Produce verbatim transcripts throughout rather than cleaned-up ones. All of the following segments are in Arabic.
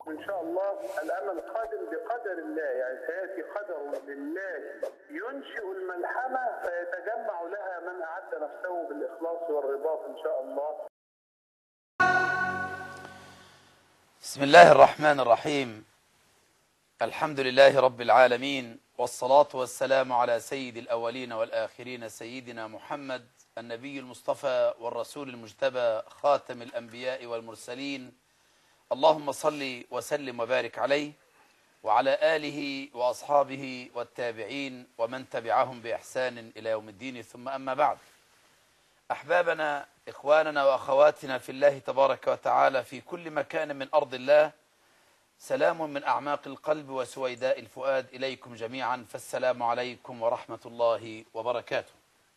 إن شاء الله الأمل قادم بقدر الله، يعني سيأتي قدر لله ينشئ الملحمة فيتجمع لها من أعد نفسه بالإخلاص والرباط إن شاء الله. بسم الله الرحمن الرحيم. الحمد لله رب العالمين، والصلاة والسلام على سيد الأولين والآخرين سيدنا محمد النبي المصطفى والرسول المجتبى خاتم الأنبياء والمرسلين. اللهم صل وسلم وبارك عليه وعلى آله وأصحابه والتابعين ومن تبعهم بإحسان إلى يوم الدين، ثم أما بعد. أحبابنا، إخواننا وأخواتنا في الله تبارك وتعالى في كل مكان من أرض الله، سلام من أعماق القلب وسويداء الفؤاد إليكم جميعا، فالسلام عليكم ورحمة الله وبركاته.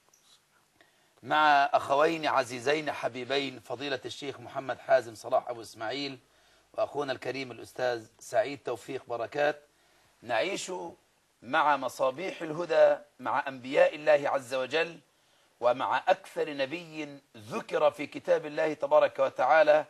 مع أخوين عزيزين حبيبين، فضيلة الشيخ محمد حازم صلاح أبو إسماعيل وأخونا الكريم الأستاذ سعيد توفيق بركات، نعيش مع مصابيح الهدى مع أنبياء الله عز وجل، ومع أكثر نبي ذكر في كتاب الله تبارك وتعالى،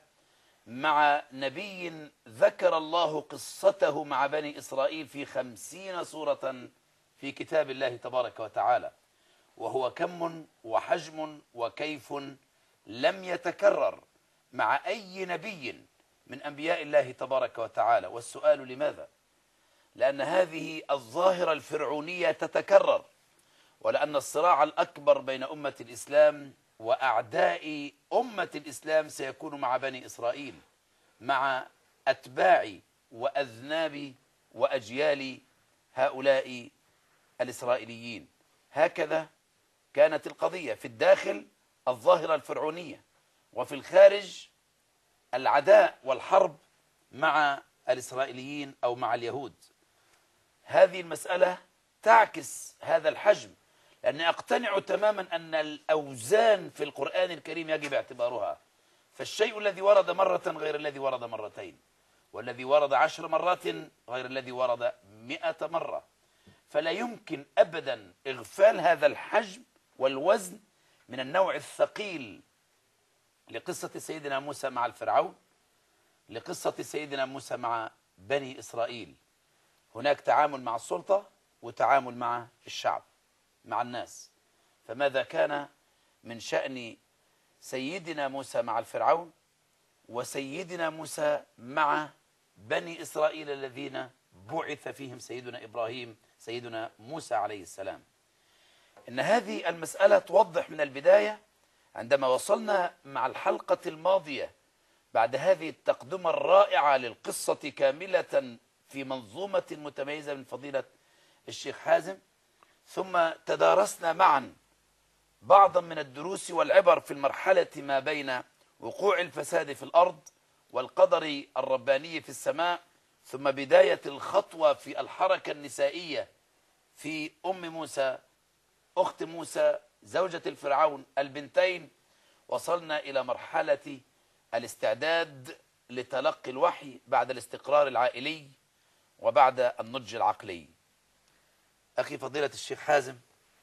مع نبي ذكر الله قصته مع بني إسرائيل في خمسين سورة في كتاب الله تبارك وتعالى، وهو كم وحجم وكيف لم يتكرر مع أي نبي من أنبياء الله تبارك وتعالى. والسؤال لماذا؟ لأن هذه الظاهرة الفرعونية تتكرر، ولأن الصراع الأكبر بين أمة الإسلام وأعداء أمة الإسلام سيكون مع بني إسرائيل، مع أتباع وأذناب وأجيال هؤلاء الإسرائيليين. هكذا كانت القضية في الداخل، الظاهرة الفرعونية، وفي الخارج العداء والحرب مع الإسرائيليين أو مع اليهود. هذه المسألة تعكس هذا الحجم، لأني أقتنع تماما أن الأوزان في القرآن الكريم يجب اعتبارها، فالشيء الذي ورد مرة غير الذي ورد مرتين، والذي ورد عشر مرات غير الذي ورد مئة مرة، فلا يمكن أبدا إغفال هذا الحجم والوزن من النوع الثقيل لقصة سيدنا موسى مع الفرعون، لقصة سيدنا موسى مع بني إسرائيل. هناك تعامل مع السلطة وتعامل مع الشعب، مع الناس. فماذا كان من شأن سيدنا موسى مع الفرعون وسيدنا موسى مع بني إسرائيل الذين بعث فيهم سيدنا إبراهيم سيدنا موسى عليه السلام؟ إن هذه المسألة توضح من البداية عندما وصلنا مع الحلقة الماضية بعد هذه التقدمة الرائعة للقصة كاملة في منظومة متميزة من فضيلة الشيخ حازم، ثم تدارسنا معا بعضا من الدروس والعبر في المرحلة ما بين وقوع الفساد في الأرض والقدر الرباني في السماء، ثم بداية الخطوة في الحركة النسائية في أم موسى أخت موسى زوجة الفرعون البنتين. وصلنا إلى مرحلة الاستعداد لتلقي الوحي بعد الاستقرار العائلي وبعد النضج العقلي. أخي فضيلة الشيخ حازم،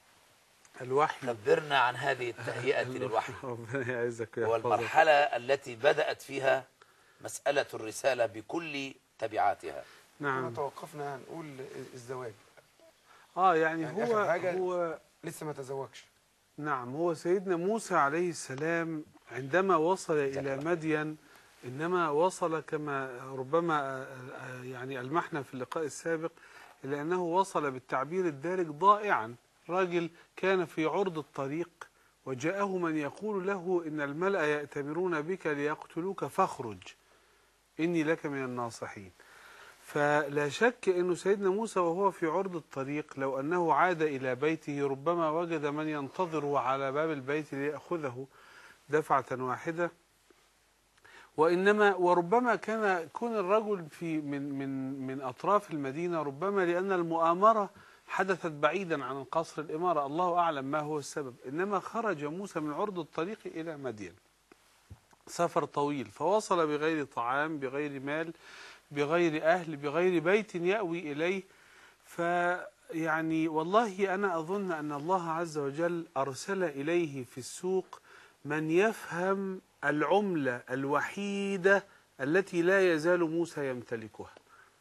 الوحي، خبرنا عن هذه التهيئة للوحي ربنا يعزك والمرحلة التي بدأت فيها مسألة الرسالة بكل تبعاتها. نعم، توقفنا هنقول الزواج. اه يعني, يعني هو هو لسه ما تزوجش. نعم، هو سيدنا موسى عليه السلام عندما وصل إلى مدين، إنما وصل كما ربما يعني ألمحنا في اللقاء السابق إلى أنه وصل بالتعبير الدارج ضائعا. راجل كان في عرض الطريق وجاءه من يقول له إن الملأ يأتمرون بك ليقتلوك فاخرج إني لك من الناصحين. فلا شك أنه سيدنا موسى وهو في عرض الطريق لو أنه عاد إلى بيته ربما وجد من ينتظره على باب البيت ليأخذه دفعة واحدة، وإنما وربما كان يكون الرجل في من من من أطراف المدينة، ربما لأن المؤامرة حدثت بعيدا عن قصر الإمارة، الله أعلم ما هو السبب. إنما خرج موسى من عرض الطريق إلى مدين، سفر طويل، فوصل بغير طعام، بغير مال، بغير أهل، بغير بيت يأوي إليه. فيعني والله أنا أظن أن الله عز وجل أرسل إليه في السوق من يفهم العملة الوحيدة التي لا يزال موسى يمتلكها.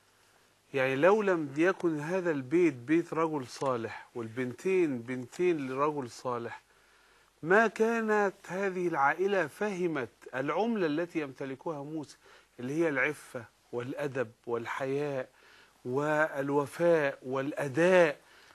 يعني لو لم يكن هذا البيت بيت رجل صالح والبنتين بنتين لرجل صالح، ما كانت هذه العائلة فهمت العملة التي يمتلكها موسى، اللي هي العفة والأدب والحياء والوفاء والأداء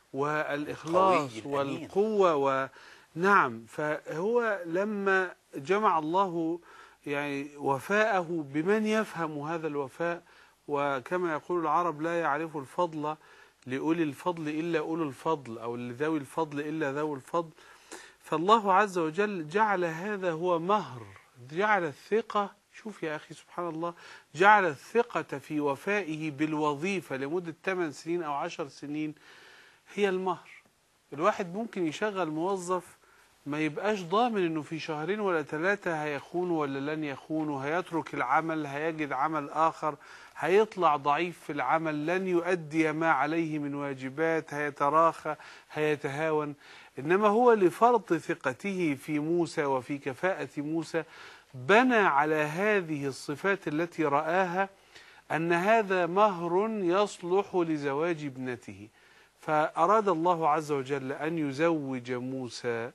والإخلاص والقوة. ونعم، فهو لما جمع الله يعني وفاءه بمن يفهم هذا الوفاء، وكما يقول العرب لا يعرف الفضل لأولي الفضل إلا أولو الفضل، أو لذوي الفضل إلا ذوي الفضل. فالله عز وجل جعل هذا هو مهر، جعل الثقة، شوف يا أخي سبحان الله، جعل الثقة في وفائه بالوظيفة لمدة ثمان سنين أو عشر سنين هي المهر. الواحد ممكن يشغل موظف ما يبقاش ضامن انه في شهرين ولا ثلاثة هيخونه ولا لن يخونه، هيترك العمل، هيجد عمل آخر، هيطلع ضعيف في العمل، لن يؤدي ما عليه من واجبات، هيتراخى، هيتهاون. إنما هو لفرط ثقته في موسى وفي كفاءة موسى بنى على هذه الصفات التي رآها أن هذا مهر يصلح لزواج ابنته. فأراد الله عز وجل أن يزوج موسى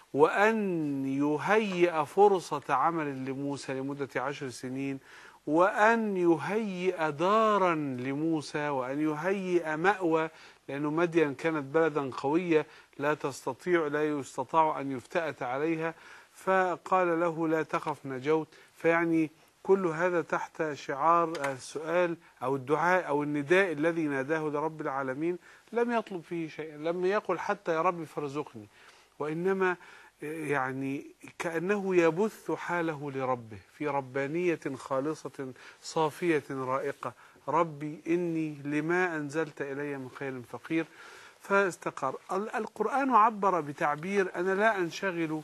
وأن يهيئ فرصة عمل لموسى لمدة عشر سنين، وأن يهيئ دارا لموسى، وأن يهيئ مأوى، لأنه مدين كانت بلدا قوية لا تستطيع لا يستطاع أن يفتأت عليها، فقال له لا تخف نجوت. فيعني كل هذا تحت شعار السؤال أو الدعاء أو النداء الذي ناداه لرب العالمين، لم يطلب فيه شيئا، لم يقل حتى يا رب فارزقني، وإنما يعني كأنه يبث حاله لربه في ربانية خالصة صافية رائقة: ربي إني لما أنزلت إلي من خير فقير. فاستقر. القرآن عبر بتعبير أنا لا أنشغل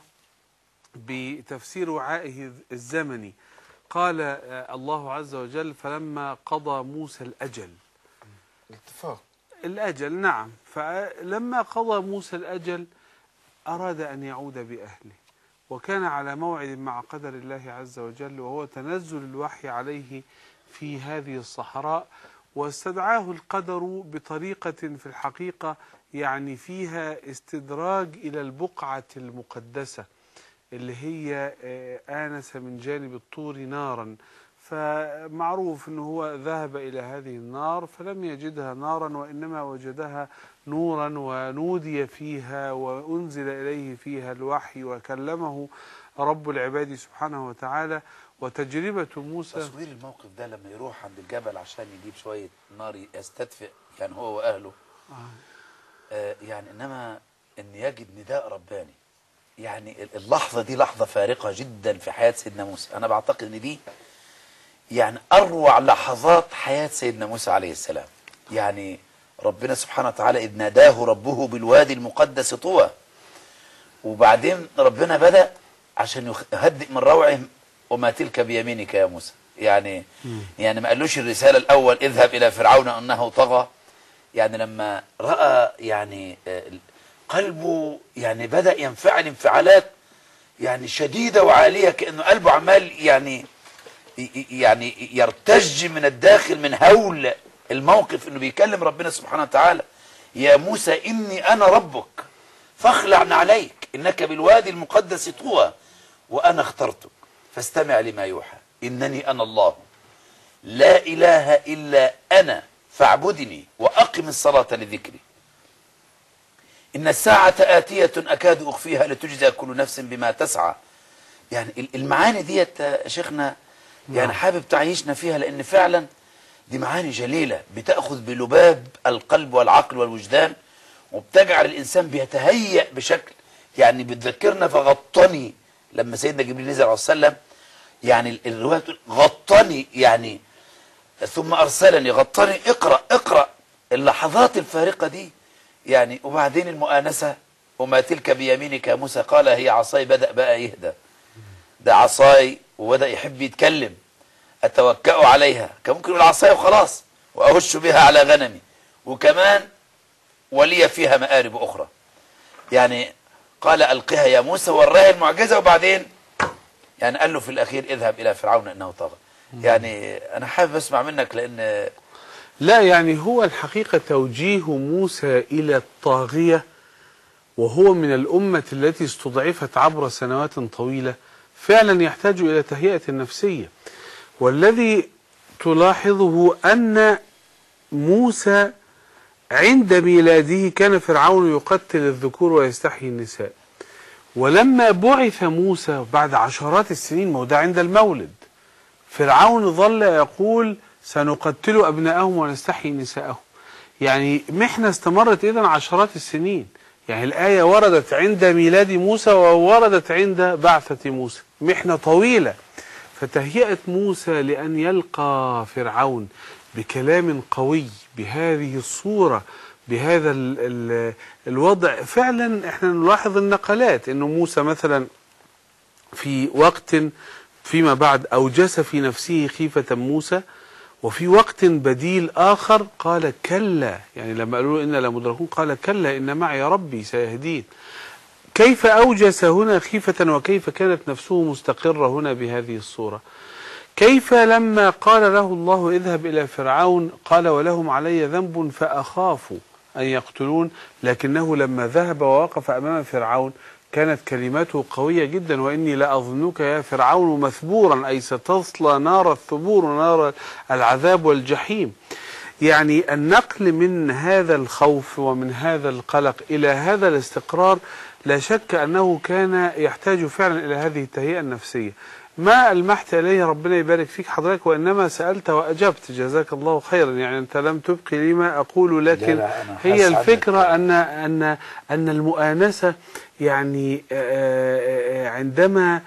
بتفسير وعائه الزمني. قال الله عز وجل: فلما قضى موسى الأجل. الاتفاق الأجل، نعم. فلما قضى موسى الأجل أراد أن يعود بأهله، وكان على موعد مع قدر الله عز وجل، وهو تنزل الوحي عليه في هذه الصحراء، واستدعاه القدر بطريقة في الحقيقة يعني فيها استدراج إلى البقعة المقدسة اللي هي آنس من جانب الطور نارا. فمعروف أنه هو ذهب إلى هذه النار فلم يجدها نارا، وإنما وجدها نورا، ونودي فيها وأنزل إليه فيها الوحي، وكلمه رب العباد سبحانه وتعالى. وتجربة موسى، تصوير الموقف ده لما يروح عند الجبل عشان يجيب شوية نار يستدفئ يعني هو وأهله، آه. آه يعني إنما أن يجد نداء رباني، يعني اللحظة دي لحظة فارقة جدا في حياة سيدنا موسى. أنا بعتقد أن دي يعني أروع لحظات حياة سيدنا موسى عليه السلام. يعني ربنا سبحانه وتعالى إذ ناداه ربه بالوادي المقدس طوى، وبعدين ربنا بدأ عشان يهدئ من روعهم: وما تلك بيمينك يا موسى. يعني م. يعني ما قالوش الرسالة الأول اذهب إلى فرعون أنه طغى. يعني لما رأى يعني قلبه يعني بدأ ينفعل انفعالات يعني شديدة وعالية، كأنه قلبه عمال يعني يعني يرتج من الداخل من هول الموقف، انه بيكلم ربنا سبحانه وتعالى: يا موسى إني أنا ربك فاخلع عليك إنك بالوادي المقدس طوى وأنا اخترتك فاستمع لما يوحى إنني أنا الله لا إله إلا أنا فاعبدني وأقم الصلاة لذكري إن الساعة آتية أكاد أخفيها لتجزى كل نفس بما تسعى. يعني المعاني ديت يا شيخنا يعني حابب تعيشنا فيها، لأن فعلا دي معاني جليلة بتأخذ بلباب القلب والعقل والوجدان، وبتجعل الإنسان بيتهيأ بشكل يعني بتذكرنا. فغطني لما سيدنا جبريل نزل عليه السلام، يعني الرواية تقول غطني يعني ثم أرسلني غطني، اقرأ اقرأ اللحظات الفارقة دي يعني. وبعدين المؤانسة: وما تلك بيمينك يا موسى قال هي عصاي. بدأ بقى يهدى، ده عصاي، وبدأ يحب يتكلم: أتوكأ عليها، كان ممكن يقول عصاي وخلاص وأهش بها على غنمي، وكمان ولي فيها مآرب أخرى. يعني قال ألقها يا موسى، وراها المعجزة، وبعدين يعني قال له في الأخير اذهب إلى فرعون إنه طغى. يعني أنا حابب أسمع منك، لأن لا يعني هو الحقيقة توجيه موسى إلى الطاغية وهو من الأمة التي استضعفت عبر سنوات طويلة فعلا يحتاج إلى تهيئة نفسية. والذي تلاحظه أن موسى عند ميلاده كان فرعون يقتل الذكور ويستحيي النساء، ولما بعث موسى بعد عشرات السنين، ما هو ده عند المولد، فرعون ظل يقول سنقتل أبناءهم ونستحيي نساءهم. يعني محنة استمرت إذن عشرات السنين. يعني الآية وردت عند ميلاد موسى ووردت عند بعثة موسى، محنة طويلة. فتهيئة موسى لأن يلقى فرعون بكلام قوي بهذه الصورة بهذا ال ال الوضع، فعلا احنا نلاحظ النقلات انه موسى مثلا في وقت فيما بعد أوجس في نفسه خيفة موسى، وفي وقت بديل آخر قال كلا، يعني لما قالوا له إنا لمدركون قال كلا إن معي ربي سيهدين. كيف أوجس هنا خيفة وكيف كانت نفسه مستقرة هنا بهذه الصورة؟ كيف لما قال له الله اذهب إلى فرعون قال ولهم علي ذنب فأخاف أن يقتلون، لكنه لما ذهب ووقف أمام فرعون كانت كلماته قوية جدا، وإني لأظنك يا فرعون مثبورا، أي ستصلى نار الثبور ونار العذاب والجحيم. يعني النقل من هذا الخوف ومن هذا القلق إلى هذا الاستقرار لا شك أنه كان يحتاج فعلا إلى هذه التهيئة النفسية. ما ألمحت إليه ربنا يبارك فيك حضرتك، وإنما سألت وأجبت جزاك الله خيرا. يعني أنت لم تبقي لي ما أقول، لكن هي الفكرة أن أن أن المؤانسة يعني عندما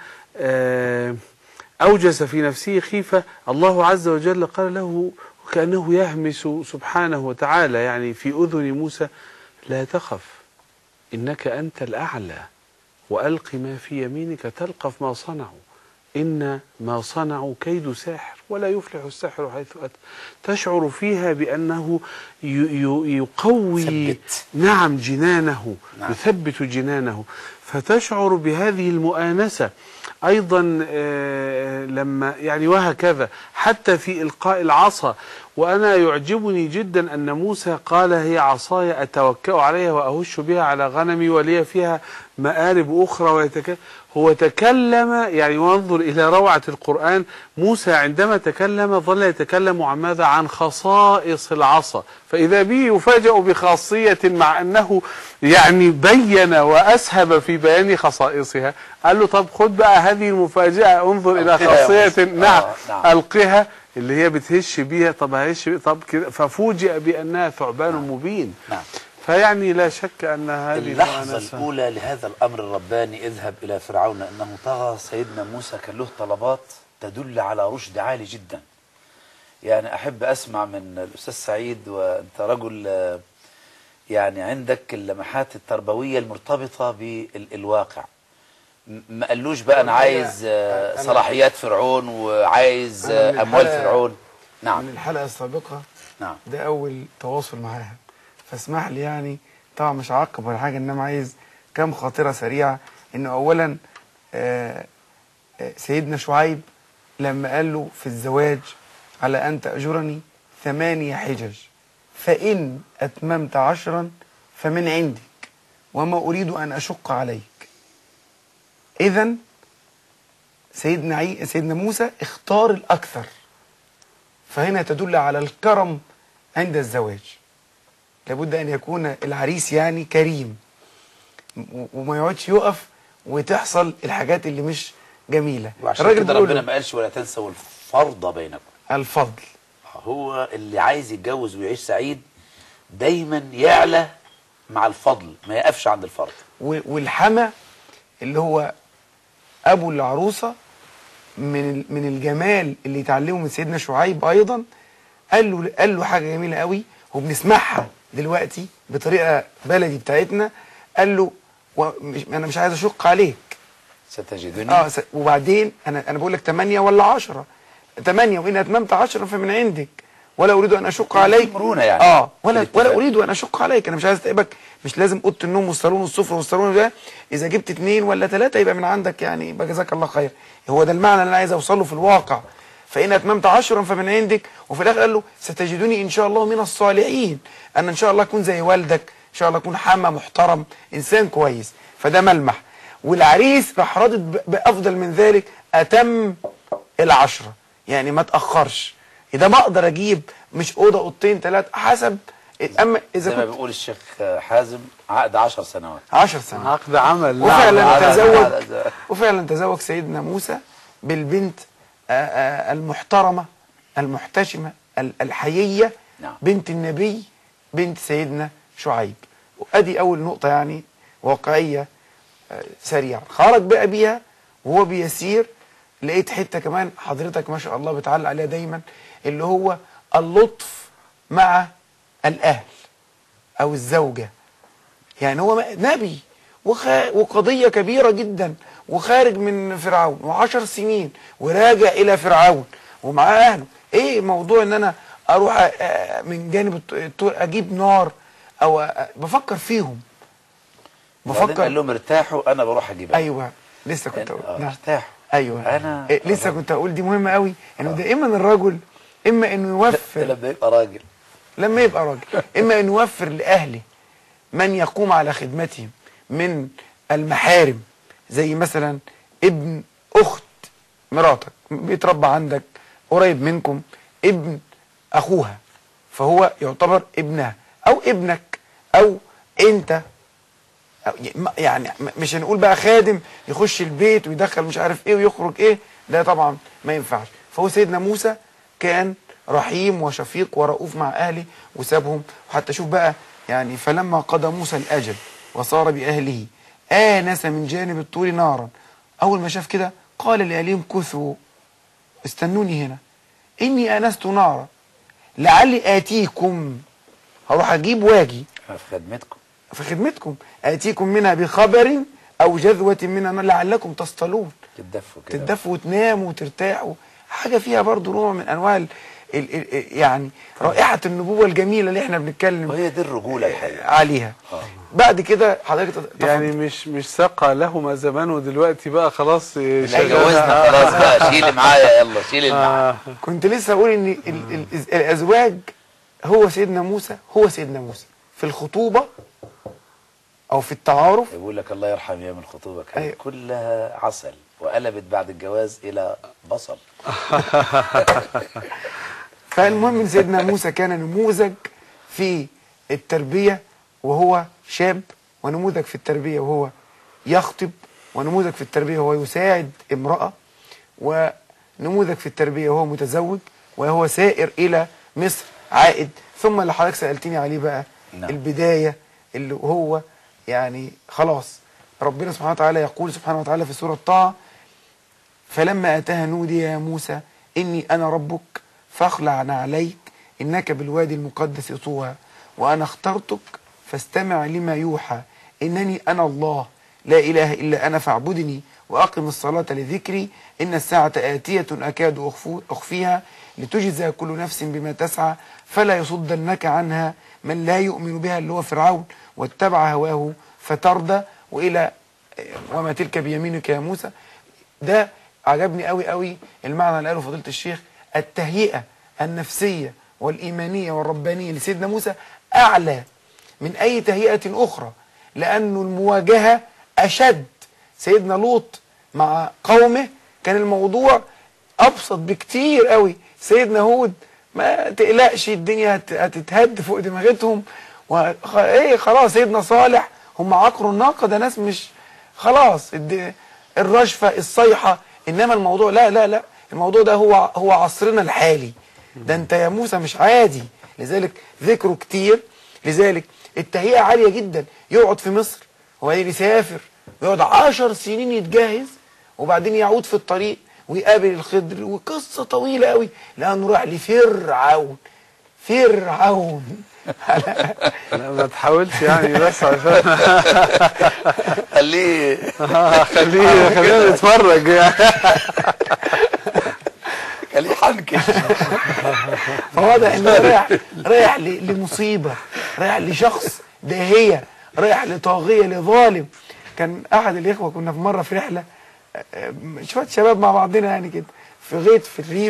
أوجس في نفسه خيفة الله عز وجل قال له كأنه يهمس سبحانه وتعالى يعني في أذن موسى لا تخف إنك أنت الأعلى وألق ما في يمينك تلقف ما صنعوا إن ما صنعوا كيد ساحر ولا يفلح الساحر حيث أتى. تشعر فيها بأنه يقوي ثبت. نعم جنانه نعم. يثبت جنانه، فتشعر بهذه المؤانسة أيضا لما يعني وهكذا حتى في إلقاء العصا. وأنا يعجبني جدا أن موسى قال هي عصاي أتوكأ عليها وأهش بها على غنمي ولي فيها مآرب أخرى ويتكلم. هو تكلم يعني وانظر إلى روعة القرآن. موسى عندما تكلم ظل يتكلم عن ماذا؟ عن خصائص العصا، فإذا به يفاجأ بخاصية مع أنه يعني بين وأسهب في بيان خصائصها. قال له طب خد بقى هذه المفاجأة، انظر إلى خاصية نعم ألقها اللي هي بتهش بيها. طب هش طب كده، ففوجئ بأنها ثعبان نعم. مبين نعم. فيعني لا شك أن هذه اللحظة الأولى لهذا الأمر الرباني اذهب إلى فرعون أنه طغى، سيدنا موسى كان له طلبات تدل على رشد عالي جدا. يعني أحب أسمع من الأستاذ سعيد، وأنت رجل يعني عندك اللمحات التربوية المرتبطة بالواقع. ما قالوش بقى أنا عايز صلاحيات فرعون وعايز أموال فرعون. نعم. من الحلقة السابقة نعم ده أول تواصل معاها، فاسمح لي يعني طبعا مش عقب ولا حاجة، إنما عايز كم خاطرة سريعة. إنه أولا آآ آآ سيدنا شعيب لما قال له في الزواج على أن تأجرني ثمانية حجج فإن أتممت عشرا فمن عندك وما أريد أن أشق عليك. إذن سيدنا عي... سيدنا موسى اختار الأكثر، فهنا تدل على الكرم عند الزواج. لابد أن يكون العريس يعني كريم وما يقعدش يقف وتحصل الحاجات اللي مش جميلة. وعشان كده ربنا ما قالش ولا تنسوا الفرض بينكم. الفضل هو اللي عايز يتجوز ويعيش سعيد دايما يعلى مع الفضل، ما يقفش عند الفرض. والحما اللي هو أبو العروسة من من الجمال اللي يتعلمه من سيدنا شعيب أيضا، قال له قال له حاجة جميلة قوي وبنسمعها دلوقتي بطريقة بلدي بتاعتنا. قال له مش أنا مش عايز أشق عليك ستجدني. اه س... وبعدين أنا أنا بقول لك ثمانية ولا عشرة؟ ثمانية وإن أتممت عشرة فمن عندك ولا أريد أن أشق عليك. مرونة يعني. اه ولا ولا أريد أن أشق عليك. أنا مش عايز أتعبك، مش لازم أوضة النوم والصالون والسفرة والصالون ده. إذا جبت اثنين ولا ثلاثة يبقى من عندك يعني يبقى جزاك الله خير. هو ده المعنى اللي أنا عايز أوصله في الواقع. فإن أتممت عشرا فمن عندك. وفي الآخر قال له ستجدني إن شاء الله من الصالحين، أنا إن شاء الله أكون زي والدك، إن شاء الله أكون حما محترم إنسان كويس. فده ملمح. والعريس راح رادد بأفضل من ذلك، أتم العشرة، يعني ما تأخرش. إذا ما أقدر أجيب مش أوضة أوضتين ثلاثة حسب. أما إذا زي ما كنت بيقول الشيخ حازم عقد عشر سنوات. عشر سنوات عقد عمل. وفعلا نعم. تزوج هذا- وفعلا تزوج سيدنا موسى بالبنت آه، آه، المحترمة المحتشمة ال- الحيية، نعم. بنت النبي، بنت سيدنا شعيب. وأدي أول نقطة يعني واقعية آه، سريعة. خرج بقى بيها وهو بيسير، لقيت حتة كمان حضرتك ما شاء الله بتعلق عليها دايما، اللي هو اللطف مع الأهل أو الزوجة. يعني هو نبي وخ... وقضية كبيرة جدا، وخارج من فرعون وعشر سنين وراجع إلى فرعون ومعاه أهله. إيه موضوع إن أنا أروح أ- من جانب الط- الطور أجيب نار أو أ- بفكر فيهم وبعدين بفكر. قال لهم ارتاحوا انا بروح اجيب. أيوه لسه كنت أقول. آه، نعم. ارتاحوا. أيوه أنا إيه لسه كنت أقول دي مهمة قوي، إنه دائما الرجل إما إنه يوفر لما يبقى راجل. لما يبقى راجل إما أن يوفر لأهله من يقوم على خدمتهم من المحارم، زي مثلا ابن أخت مراتك بيتربى عندك قريب منكم، ابن أخوها فهو يعتبر ابنها، أو ابنك، أو أنت، أو يعني مش هنقول بقى خادم يخش البيت ويدخل مش عارف إيه ويخرج إيه، ده طبعا ما ينفعش. فهو سيدنا موسى كان رحيم وشفيق ورؤوف مع أهله وسابهم. وحتى شوف بقى يعني فلما قضى موسى الأجل وصار بأهله آنس من جانب الطور نارا، أول ما شاف كده قال لأهلهم كثوا استنوني هنا إني آنست نارا لعلي آتيكم، هروح أجيب واجي في خدمتكم. في خدمتكم، آتيكم منها بخبر أو جذوة منها نار لعلكم تصطلون، تدفوا كده. تدفوا وتناموا وترتاحوا. حاجة فيها برضو نوع من أنواع ال ال ال يعني رائحة النبوة الجميلة اللي احنا بنتكلم وهي دي الرجولة الحقيقة. عليها. آه. بعد كده حضرتك تفضل. يعني مش مش ساقع لهما زمان ودلوقتي بقى خلاص لا شغال. جوزنا خلاص بقى، شيل معايا يلا شيل معايا. آه. كنت لسه أقول إن ال ال الأزواج هو سيدنا موسى هو سيدنا موسى في الخطوبة أو في التعارف. يقول لك الله يرحم ايام الخطوبة كانت أيوة. كلها عسل وقلبت بعد الجواز الى بصل. فالمهم ان سيدنا موسى كان نموذج في التربية وهو شاب، ونموذج في التربية وهو يخطب، ونموذج في التربية وهو يساعد امرأة، ونموذج في التربية وهو متزوج وهو سائر إلى مصر عائد. ثم اللي حضرتك سألتني عليه بقى نعم. البداية اللي هو يعني خلاص ربنا سبحانه وتعالى يقول سبحانه وتعالى في سورة طه فلما أتاها نودي يا موسى إني أنا ربك فاخلع عليك إنك بالوادي المقدس طوى وأنا اخترتك فاستمع لما يوحى إنني أنا الله لا إله إلا أنا فاعبدني وأقم الصلاة لذكري إن الساعة آتية أكاد أخفيها لتجزى كل نفس بما تسعى فلا يصدنك عنها من لا يؤمن بها اللي هو فرعون واتبع هواه فتردى وإلى وما تلك بيمينك يا موسى. ده عجبني قوي قوي المعنى اللي قاله فضيلة الشيخ، التهيئة النفسية والإيمانية والربانية لسيدنا موسى أعلى من أي تهيئة أخرى، لأنه المواجهة أشد. سيدنا لوط مع قومه كان الموضوع أبسط بكتير قوي. سيدنا هود ما تقلقش الدنيا هتتهد فوق دماغتهم وخ... ايه خلاص. سيدنا صالح هم عقروا الناقة، ده ناس مش خلاص الد... الرجفة الصيحة. إنما الموضوع لا لا لا الموضوع ده هو هو عصرنا الحالي. ده انت يا موسى مش عادي، لذلك ذكره كتير. لذلك التهيئة عالية جدا. يقعد في مصر وبعدين يسافر ويقعد عشر سنين يتجهز وبعدين يعود في الطريق ويقابل الخضر وقصة طويلة قوي لأنه راح لفرعون. فرعون لا ما تحاولش يعني بس عشان خليه خليه خلينا نتفرج يعني. خليه حنكش. فواضح انه رايح رايح لمصيبة، رايح لشخص داهية، رايح لطاغية لظالم. كان أحد الإخوة كنا في مرة في رحلة شوية شباب مع بعضنا يعني كده في غيط في الريف،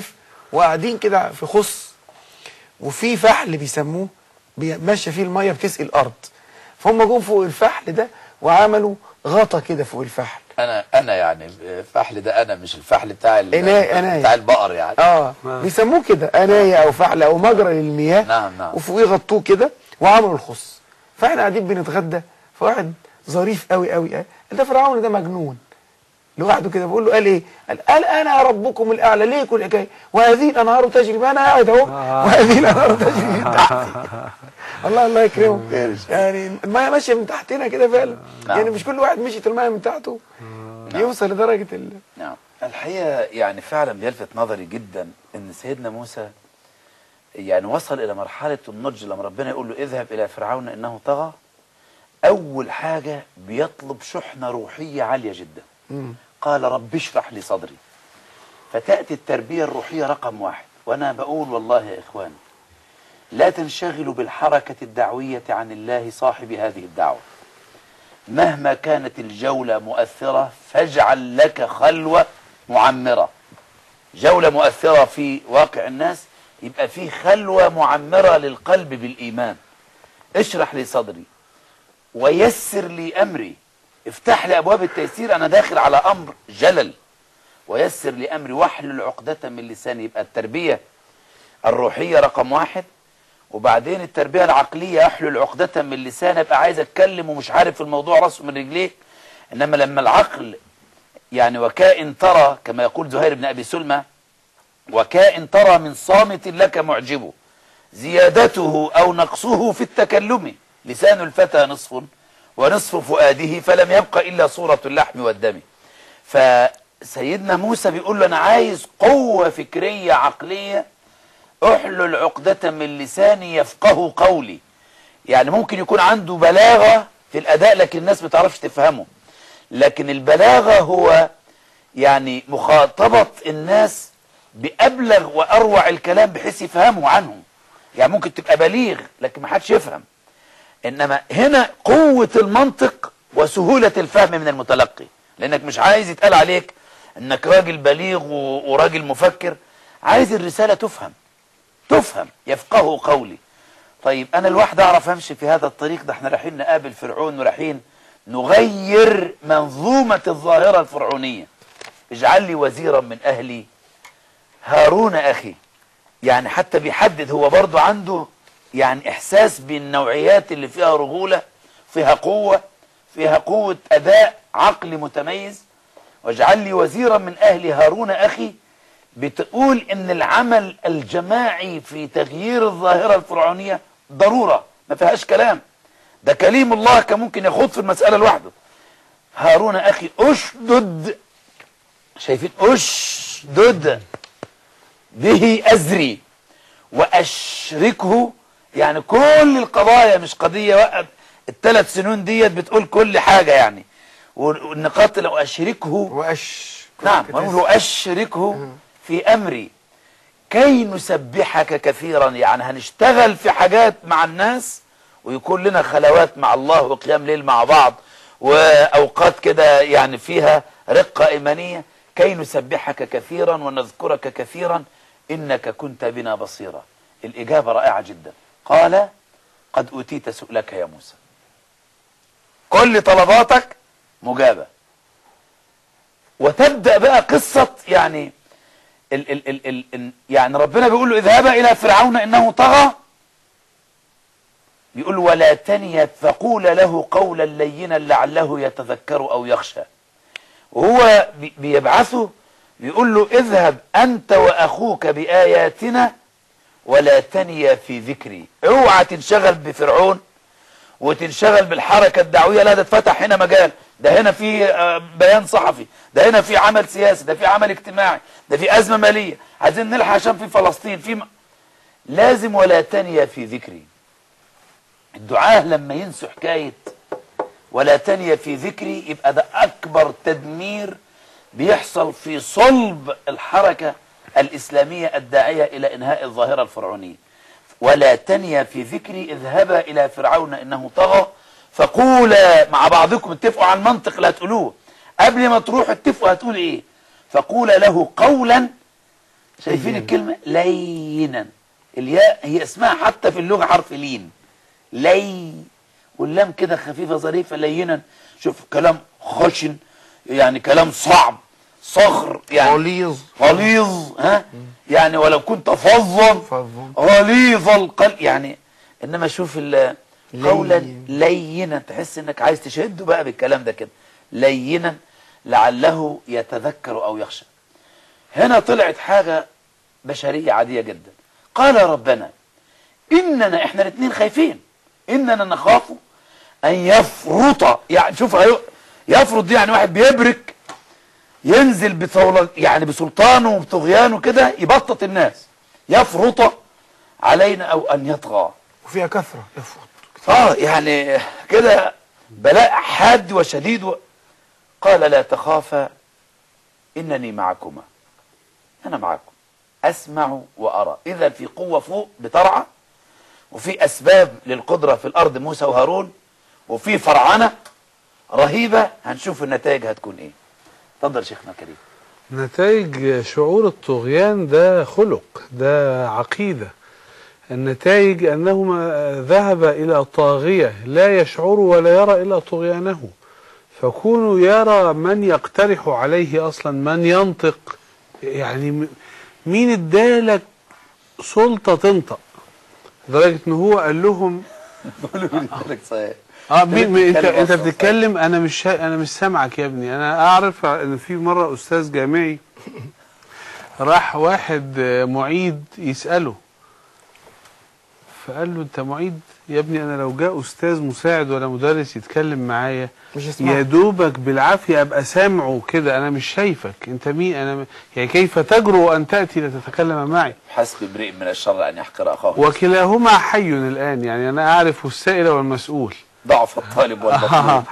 وقاعدين كده في خص، وفي فحل بيسموه ماشيه فيه الميه بتسقي الارض، فهم جم فوق الفحل ده وعملوا غطا كده فوق الفحل. انا انا يعني الفحل ده انا مش الفحل بتاع أناية أناية. بتاع البقر يعني. اه بيسموه كده انايه او فحل او مجرى للمياه. نعم نعم. وفوقيه غطوه كده وعملوا الخص. فاحنا قاعدين بنتغدى، فواحد ظريف قوي قوي قال ده فرعون ده مجنون لوحده كده. بقول له قال ايه؟ قال, قال انا ربكم الاعلى. ليه كل حكايه وهذه الانهار تجري؟ ما انا قاعد اهو وهذه الانهار تجري من تحتي. الله الله يكرمه. يعني الميه ماشيه من تحتنا كده فعلا. نعم. يعني مش كل واحد مشيت الميه من تحته نعم. يوصل لدرجه ال... نعم. الحقيقه يعني فعلا بيلفت نظري جدا ان سيدنا موسى يعني وصل الى مرحله النضج لما ربنا يقول له اذهب الى فرعون انه طغى. اول حاجه بيطلب شحنه روحيه عاليه جدا. مم. قال رب اشرح لي صدري. فتاتي التربيه الروحيه رقم واحد. وانا بقول والله يا اخوان لا تنشغلوا بالحركه الدعويه عن الله صاحب هذه الدعوه. مهما كانت الجوله مؤثره فاجعل لك خلوه معمره. جوله مؤثره في واقع الناس يبقى في خلوه معمره للقلب بالايمان. اشرح لي صدري ويسر لي امري. افتح لي ابواب التيسير، انا داخل على امر جلل. ويسر لي امري واحلل عقدة من لساني. يبقى التربية الروحية رقم واحد، وبعدين التربية العقلية احلل عقدة من لساني. ابقى عايز اتكلم ومش عارف الموضوع راسه من رجليه. انما لما العقل يعني وكائن ترى كما يقول زهير بن ابي سلمى وكائن ترى من صامت لك معجبه زيادته او نقصه في التكلم. لسان الفتى نصف ونصف فؤاده فلم يبق إلا صورة اللحم والدم. فسيدنا موسى بيقول له أنا عايز قوة فكرية عقلية أحلل عقدة من لساني يفقه قولي. يعني ممكن يكون عنده بلاغة في الأداء لكن الناس ما تعرفش تفهمه. لكن البلاغة هو يعني مخاطبة الناس بأبلغ وأروع الكلام بحيث يفهموا عنهم. يعني ممكن تبقى بليغ لكن ما حدش يفهم. إنما هنا قوة المنطق وسهولة الفهم من المتلقي. لأنك مش عايز يتقال عليك إنك راجل بليغ وراجل مفكر. عايز الرسالة تفهم تفهم يفقه قولي. طيب أنا الواحد أعرف أمشي في هذا الطريق ده؟ احنا رايحين نقابل فرعون ورايحين نغير منظومة الظاهرة الفرعونية. اجعل لي وزيرا من أهلي هارون أخي. يعني حتى بيحدد هو برضو عنده يعني إحساس بالنوعيات اللي فيها رجولة، فيها قوة، فيها قوة أداء عقلي متميز. واجعل لي وزيرا من أهلي هارون أخي. بتقول إن العمل الجماعي في تغيير الظاهرة الفرعونية ضرورة ما فيهاش كلام. ده كليم الله كان ممكن يخوض في المسألة لوحده. هارون أخي أشدد، شايفين أشدد به أزري وأشركه. يعني كل القضايا مش قضية وقت الثلاث سنين ديت بتقول كل حاجة يعني. والنقاط لو أشركه وأش نعم ونقول أشركه في أمري كي نسبحك كثيرا. يعني هنشتغل في حاجات مع الناس ويكون لنا خلوات مع الله وقيام ليل مع بعض وأوقات كده يعني فيها رقة إيمانية. كي نسبحك كثيرا ونذكرك كثيرا إنك كنت بنا بصيرا. الإجابة رائعة جدا. قال قد أوتيت سؤلك يا موسى. كل طلباتك مجابة. وتبدأ بقى قصة يعني ال ال ال ال ال يعني ربنا بيقول له اذهب إلى فرعون إنه طغى. بيقول ولا تنيا فقول له قولا لينا لعله يتذكر أو يخشى. وهو بيبعثه بيقول له اذهب أنت وأخوك بآياتنا ولا تنيا في ذكري. اوعى تنشغل بفرعون وتنشغل بالحركة الدعوية. لا ده اتفتح هنا مجال، ده هنا في بيان صحفي، ده هنا في عمل سياسي، ده في عمل اجتماعي، ده في أزمة مالية عايزين نلحق عشان في فلسطين في م... لازم ولا تنيا في ذكري. الدعاة لما ينسوا حكاية ولا تنيا في ذكري يبقى ده أكبر تدمير بيحصل في صلب الحركة الإسلامية الداعية إلى إنهاء الظاهرة الفرعونية. ولا تنيا في ذكري اذهبا إلى فرعون إنه طغى فقولا مع بعضكم. اتفقوا على المنطق اللي هتقولوه قبل ما تروحوا. اتفقوا هتقول إيه؟ فقولا له قولا شايفين الكلمة لينا، الياء هي اسمها حتى في اللغة حرف لين، لي، واللام كده خفيفة ظريفة لينا. شوف كلام خشن، يعني كلام صعب، صخر، يعني غليظ غليظ، ها يعني ولو كنت فظا فظا غليظ القلب، يعني انما شوف قولا لين. لينا، تحس انك عايز تشهده بقى بالكلام ده كده، لينا لعله يتذكر او يخشى. هنا طلعت حاجة بشرية عادية جدا. قال ربنا اننا، احنا الاثنين خايفين، اننا نخاف ان يفرط، يعني شوف يفرط دي يعني واحد بيبرك، ينزل بثول يعني بسلطانه وبطغيانه كده يبطط الناس، يفرط علينا او ان يطغى، وفيها كثرة يفرط. اه يعني كده بلاء حاد وشديد و... قال لا تخافا انني معكما، انا معكم اسمع وارى. اذا في قوة فوق بترعى، وفي اسباب للقدرة في الارض موسى وهارون، وفي فرعنة رهيبة، هنشوف النتائج هتكون ايه. اتفضل شيخنا الكريم. نتائج شعور الطغيان ده خلق، ده عقيدة. النتائج أنه ذهب إلى طاغية لا يشعر ولا يرى إلا طغيانه، فكونه يرى من يقترح عليه أصلا، من ينطق، يعني مين ادالك سلطة تنطق، لدرجة ان هو قال لهم اه مين مين انت انت بتتكلم، انا مش انا مش سامعك يا ابني. انا اعرف ان في مره استاذ جامعي راح واحد معيد يساله، فقال له انت معيد يا ابني؟ انا لو جاء استاذ مساعد ولا مدرس يتكلم معايا يا دوبك بالعافيه ابقى سامعه كده، انا مش شايفك انت مين، انا يعني كيف تجرؤ ان تاتي لتتكلم معي؟ حسب امرئ من الشر ان يحقر اخاه. وكلاهما حي الان، يعني انا اعرف السائل والمسؤول، ضعف الطالب والمطلوب.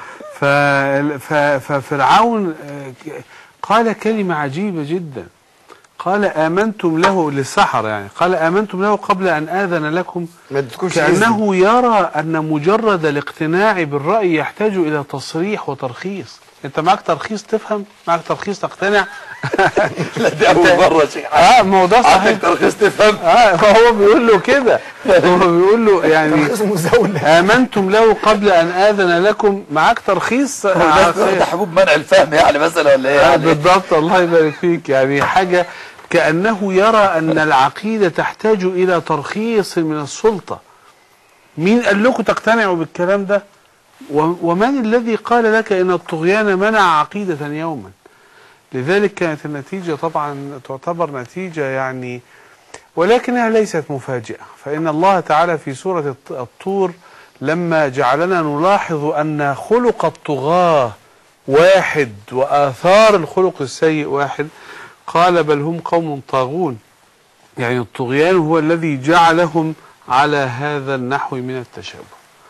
ففرعون قال كلمه عجيبه جدا، قال آمنتم له للسحر، يعني قال آمنتم له قبل أن آذن لكم، كأنه يرى أن مجرد الاقتناع بالرأي يحتاج إلى تصريح وترخيص. أنت معك ترخيص تفهم؟ معك ترخيص تقتنع؟ لا دي أول مرة شيء. اه ما هو ده صحيح. عندك ترخيص تفهم؟ اه هو بيقول له كده، هو بيقول له يعني آمنتم له قبل أن آذن لكم، معك ترخيص؟ ده حبوب منع الفهم يعني مثلا ولا ايه؟ آه بالضبط، الله يبارك فيك. يعني حاجة كأنه يرى أن العقيدة تحتاج إلى ترخيص من السلطة. مين قال لكم تقتنعوا بالكلام ده؟ ومن الذي قال لك إن الطغيان منع عقيدة يوما؟ لذلك كانت النتيجة طبعا تعتبر نتيجة يعني، ولكنها ليست مفاجئة. فإن الله تعالى في سورة الطور لما جعلنا نلاحظ أن خلق الطغاة واحد وآثار الخلق السيء واحد، قال بل هم قوم طاغون، يعني الطغيان هو الذي جعلهم على هذا النحو من التشابه.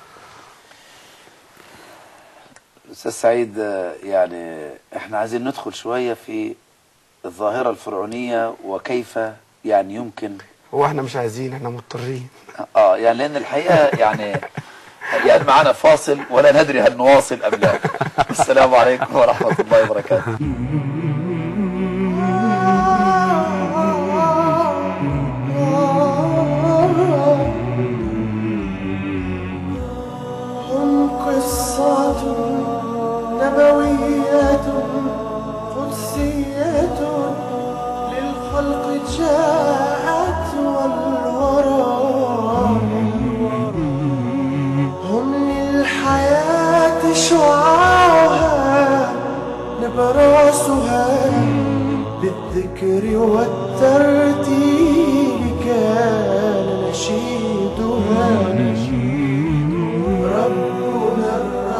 أستاذ سعيد، يعني احنا عايزين ندخل شوية في الظاهرة الفرعونية وكيف يعني يمكن. هو احنا مش عايزين، احنا مضطرين. اه يعني لأن الحقيقة يعني الآن معنا فاصل ولا ندري هل نواصل أم لا. السلام عليكم ورحمة الله وبركاته. نبوية قدسية للخلق جاءت والورى، هم للحياة شعاعها نبراسها، بالذكر والترتيب كان نشيدها. ربنا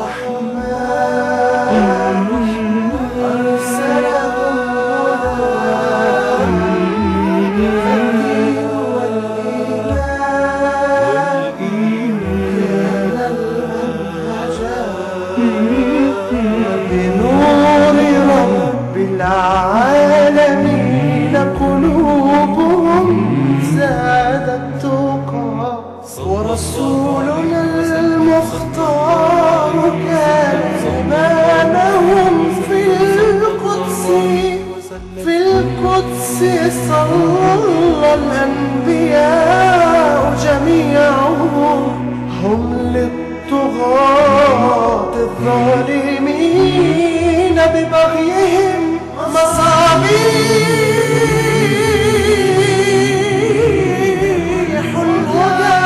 العالمين قلوبهم زادت تقى، ورسولنا المختار كان إمامهم في القدس، في القدس صلى والظالمين ببغيهم مصابيح الهدى.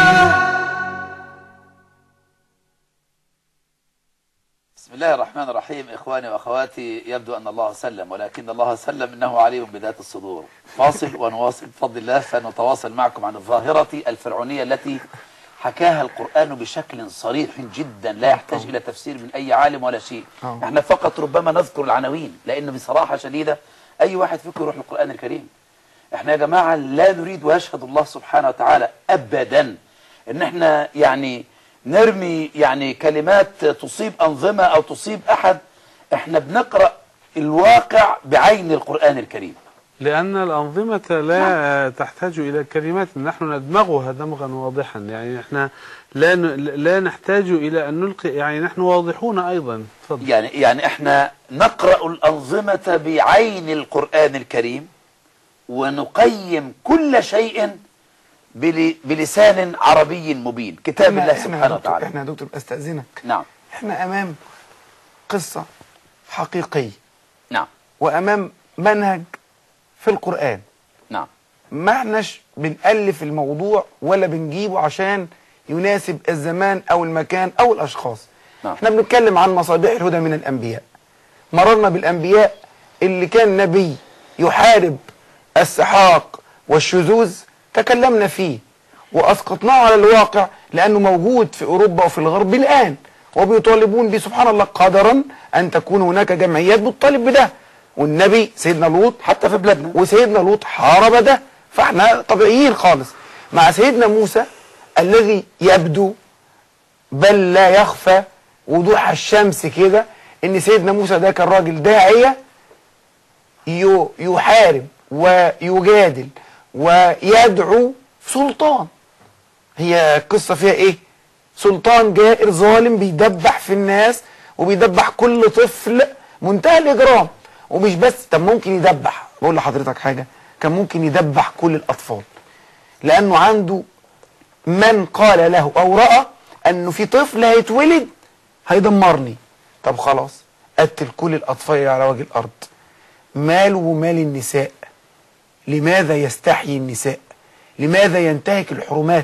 بسم الله الرحمن الرحيم. إخواني وأخواتي، يبدو أن الله سلم، ولكن الله سلم إنه عليم بذات الصدور. فاصل ونواصل بفضل الله، فنتواصل معكم عن الظاهرة الفرعونية التي حكاها القرآن بشكل صريح جدا لا يحتاج إلى تفسير من أي عالم ولا شيء. احنا فقط ربما نذكر العناوين، لأن بصراحة شديدة أي واحد فيكم يروح للقرآن الكريم. احنا يا جماعة لا نريد، ويشهد الله سبحانه وتعالى أبدا، إن احنا يعني نرمي يعني كلمات تصيب أنظمة أو تصيب أحد. احنا بنقرأ الواقع بعين القرآن الكريم، لأن الأنظمة لا تحتاج إلى كلمات، نحن ندمغها دمغا واضحا. يعني احنا لا لا نحتاج إلى أن نلقي، يعني نحن واضحون أيضا. تفضل. يعني يعني احنا نقرأ الأنظمة بعين القرآن الكريم، ونقيم كل شيء بلسان عربي مبين، كتاب الله سبحانه وتعالى. احنا يا دكتور استأذنك، نعم، احنا أمام قصة حقيقية، نعم، وأمام منهج في القرآن. نعم، ما احناش بنألف الموضوع ولا بنجيبه عشان يناسب الزمان أو المكان أو الأشخاص. نعم. احنا بنتكلم عن مصابيح الهدى من الأنبياء. مررنا بالأنبياء اللي كان نبي يحارب السحاق والشذوذ، تكلمنا فيه وأسقطناه على الواقع، لأنه موجود في أوروبا وفي الغرب الآن، وبيطالبون به سبحان الله قدرا أن تكون هناك جمعيات بتطالب بده. والنبي سيدنا لوط حتى في بلادنا، وسيدنا لوط حارب ده، فاحنا طبيعيين خالص. مع سيدنا موسى الذي يبدو بل لا يخفى وضوح الشمس كده ان سيدنا موسى ده كان راجل داعية يحارب ويجادل ويدعو سلطان. هي قصة فيها ايه؟ سلطان جائر ظالم بيدبح في الناس وبيدبح كل طفل، منتهى الإجرام. ومش بس، طب ممكن يدبح، بقول لحضرتك حاجة، كان ممكن يدبح كل الأطفال، لأنه عنده من قال له أو رأى أنه في طفل هيتولد هيدمرني. طب خلاص، قتل كل الأطفال على وجه الأرض. ماله ومال النساء؟ لماذا يستحيي النساء؟ لماذا ينتهك الحرمات؟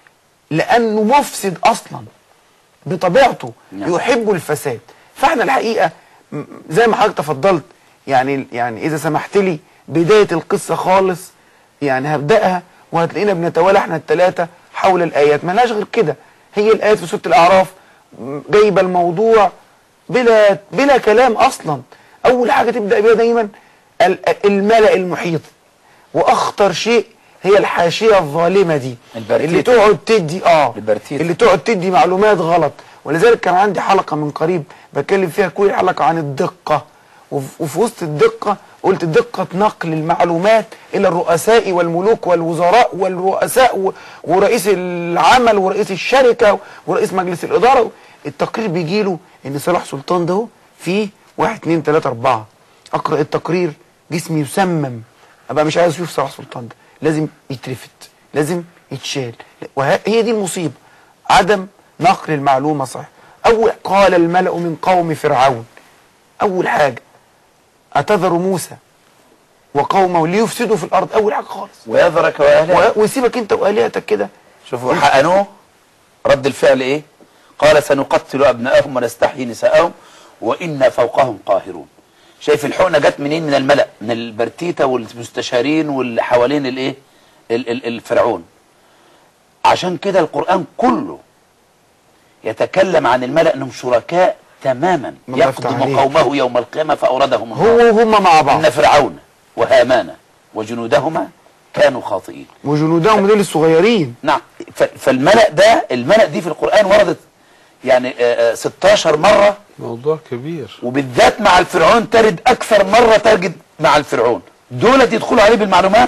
لأنه مفسد أصلا بطبيعته، يحب الفساد. فاحنا الحقيقة زي ما حضرتك تفضلت، يعني يعني إذا سمحت لي بداية القصة خالص، يعني هبدأها وهتلاقينا بنتوالى احنا الثلاثة حول الآيات، مالهاش غير كده. هي الآيات في سورة الأعراف جايبة الموضوع بلا بلا كلام أصلا. أول حاجة تبدأ بيها دايما الملأ المحيط، وأخطر شيء هي الحاشية الظالمة دي اللي تقعد تدي اه البرتيت. اللي تقعد تدي معلومات غلط. ولذلك كان عندي حلقة من قريب بتكلم فيها كل حلقة عن الدقة، وفي وسط الدقة قلت دقة نقل المعلومات إلى الرؤساء والملوك والوزراء والرؤساء ورئيس العمل ورئيس الشركة ورئيس مجلس الإدارة. التقرير بيجيله إن صلاح سلطان ده فيه واحد اتنين تلاتة أربعة. أقرأ التقرير جسمي يسمم، أبقى مش عايز أشوف صلاح سلطان ده، لازم يترفد، لازم يتشال. وهي دي المصيبة، عدم نقل المعلومة صح. أول قال الملأ من قوم فرعون، أول حاجة أتذر موسى وقومه ليفسدوا في الأرض، أول حاجة خالص، ويذرك وأهلك، ويسيبك أنت وآلهتك كده. شوفوا حقنوه رد الفعل إيه؟ قال سنقتل أبناءهم ونستحيي نساءهم وإنا فوقهم قاهرون. شايف الحقنة جت منين؟ من الملأ، من البرتيتة والمستشارين واللي حوالين الإيه؟ الفرعون. عشان كده القرآن كله يتكلم عن الملأ انهم شركاء تماما، يقدم قومه يوم القيامة فأوردهم النار. هو وهم مع بعض. إن فرعون وهامان وجنودهما كانوا خاطئين. وجنودهم دول الصغيرين. نعم. فالملأ ده، الملأ دي في القرآن وردت يعني ستاشر مرة، موضوع كبير، وبالذات مع الفرعون ترد أكثر مرة تجد مع الفرعون. دولت يدخلوا عليه بالمعلومات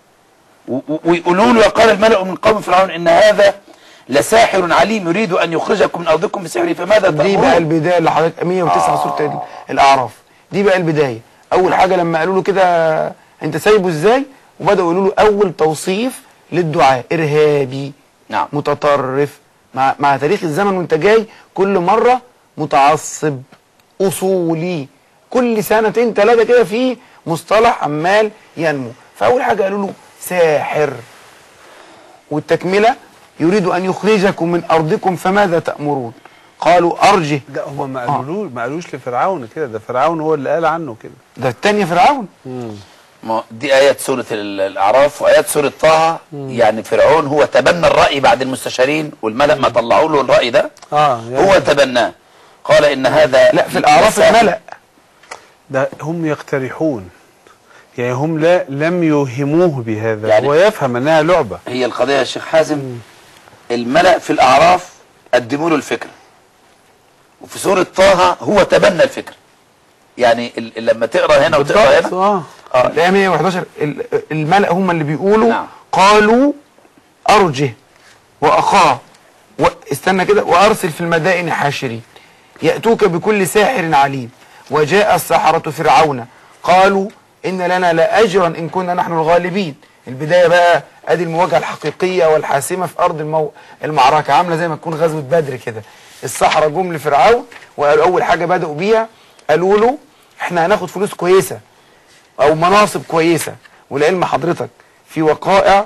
ويقولوا له وقال الملأ من قوم فرعون إن هذا لساحر عليم يريد أن يخرجكم من أرضكم بسحره فماذا تأمرون؟ دي بقى البداية اللي حضرتك مية وتسعة آه. سورة الأعراف، دي بقى البداية. أول حاجة لما قالوا له كده أنت سايبه إزاي، وبدأوا يقولوا له أول توصيف للدعاء إرهابي، نعم، متطرف. مع مع تاريخ الزمن وأنت جاي كل مرة متعصب اصولي، كل سنتين ثلاثه كده في مصطلح عمال ينمو. فاول حاجه قالوا له ساحر، والتكمله يريد ان يخرجكم من ارضكم فماذا تأمرون؟ قالوا ارجه. لا هم ما قالولوش ما قالوش لفرعون كده، ده فرعون هو اللي قال عنه كده. ده الثانيه فرعون. ما دي آيات سورة الأعراف وآيات سورة طه. يعني فرعون هو تبنى الرأي بعد المستشارين والملأ ما طلعوا له الرأي ده. اه يعني هو تبناه، قال إن هذا لا في الأعراف الملأ ده هم يقترحون، يعني هم لا لم يوهموه بهذا، يعني هو يفهم انها لعبة. هي القضية يا شيخ حازم، الملأ في الأعراف قدموا له الفكرة، وفي سورة طه هو تبنى الفكرة. يعني ال- لما تقرأ هنا وتقرأ هنا اه آه. الآية مئة وأحد عشر ال- الملأ هم اللي بيقولوا نعم. قالوا أرجه وأخاه و... استنى كده، وأرسل في المدائن حاشرين يأتوك بكل ساحر عليم وجاء السحرة فرعون قالوا إن لنا لأجرا إن كنا نحن الغالبين. البداية بقى أدي المواجهة الحقيقية والحاسمة في أرض المو... المعركة، عاملة زي ما تكون غزوة بدر كده. السحرة جم لفرعون وقالوا أول حاجة بدأوا بيها قالوا له إحنا هناخد فلوس كويسة او مناصب كويسة. ولعلم حضرتك في وقائع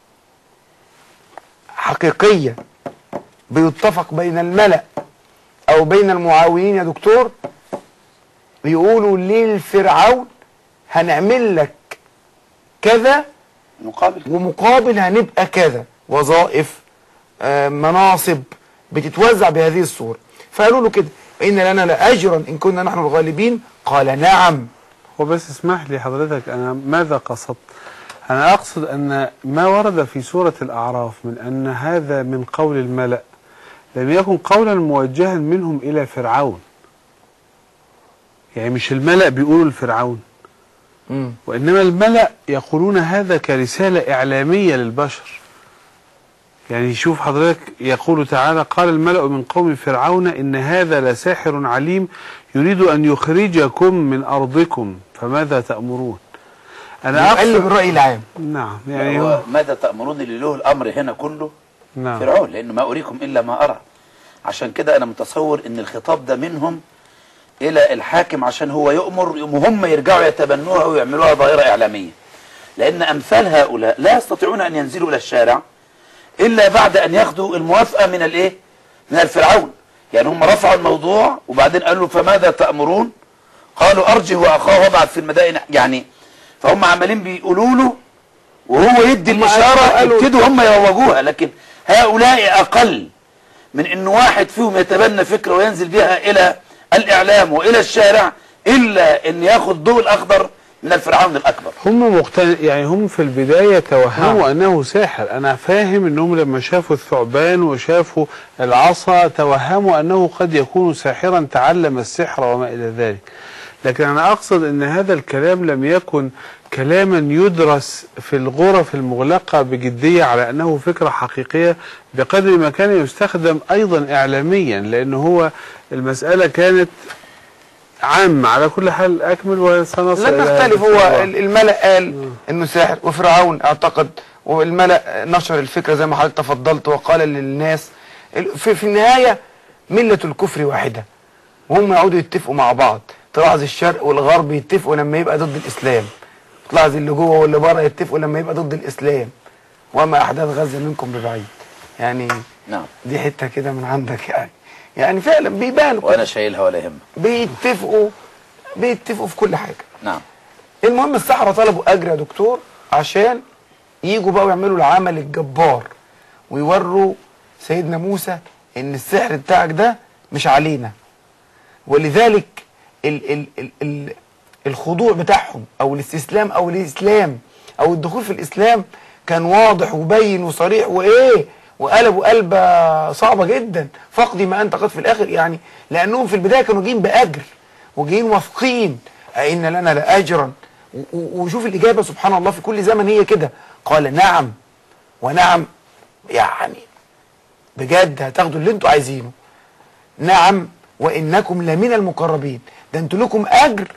حقيقية بيتفق بين الملأ او بين المعاونين يا دكتور، بيقولوا للفرعون هنعمل لك كذا مقابل ومقابل هنبقى كذا، وظائف آه مناصب بتتوزع بهذه الصورة. فقالوا له كده إن لنا لأجرا إن كنا نحن الغالبين. قال نعم. وبس اسمح لي حضرتك، أنا ماذا قصدت؟ أنا أقصد أن ما ورد في سورة الأعراف من أن هذا من قول الملأ لم يكن قولا موجها منهم إلى فرعون، يعني مش الملأ بيقولوا لفرعون، مم. وإنما الملأ يقولون هذا كرسالة إعلامية للبشر. يعني شوف حضرتك، يقول تعالى قال الملأ من قوم فرعون إن هذا لساحر عليم يريد أن يخرجكم من أرضكم فماذا تأمرون. أنا يقلب الرأي العام. نعم يعني هو ماذا تأمرون اللي له الأمر هنا كله نعم. فرعون، لأنه ما أريكم إلا ما أرى. عشان كده أنا متصور إن الخطاب ده منهم إلى الحاكم عشان هو يؤمر وهم يرجعوا يتبنوها ويعملوها ظاهرة إعلامية. لأن أمثال هؤلاء لا يستطيعون أن ينزلوا إلى الشارع إلا بعد أن ياخدوا الموافقة من الإيه؟ من الفرعون. يعني هم رفعوا الموضوع وبعدين قالوا فماذا تأمرون؟ قالوا أرجه وأخاه وابعث في المدائن. يعني فهم عمالين بيقولوا له وهو يدي الإشارة يبتدوا هم يروجوها. لكن هؤلاء أقل من إن واحد فيهم يتبنى فكرة وينزل بها إلى الإعلام وإلى الشارع إلا أن ياخد ضوء الأخضر من الفرعون الأكبر. هم مقتنع، يعني هم في البداية توهموا آه. أنه ساحر. أنا فاهم أنهم لما شافوا الثعبان وشافوا العصا توهموا أنه قد يكون ساحرا تعلم السحر وما إلى ذلك. لكن أنا أقصد أن هذا الكلام لم يكن كلاما يدرس في الغرف المغلقة بجدية على أنه فكرة حقيقية بقدر ما كان يستخدم أيضا إعلاميا، لأنه هو المسألة كانت عامة. على كل حال أكمل وسنصل. لم نختلف. هو الملأ قال إنه ساحر وفرعون اعتقد، والملأ نشر الفكرة زي ما حضرتك تفضلت وقال للناس. في, في النهاية ملة الكفر واحدة وهم يقعدوا يتفقوا مع بعض. تلاحظ الشرق والغرب يتفقوا لما يبقى ضد الإسلام، تلاحظ اللي جوه واللي بره يتفقوا لما يبقى ضد الإسلام. وما أحداث غزة منكم ببعيد. يعني نعم دي حتة كده من عندك يعني يعني فعلا بيبانوا وأنا شايلها ولا يهمك. بيتفقوا بيتفقوا في كل حاجة. نعم. المهم السحرة طلبوا أجر يا دكتور عشان يجوا بقى ويعملوا العمل الجبار ويوروا سيدنا موسى إن السحر بتاعك ده مش علينا. ولذلك ال ال ال ال الخضوع بتاعهم أو الاستسلام أو الإسلام أو الدخول في الإسلام كان واضح وبين وصريح وإيه، وقلبوا قلبة صعبة جدا. فقدي ما أنت قد في الآخر، يعني لأنهم في البداية كانوا جايين بأجر وجايين واثقين أئن لنا لأجرا. وشوف الإجابة سبحان الله في كل زمن هي كده. قال نعم ونعم، يعني بجد هتاخدوا اللي انتوا عايزينه. نعم وإنكم لمن المقربين، ده انتوا لكم أجر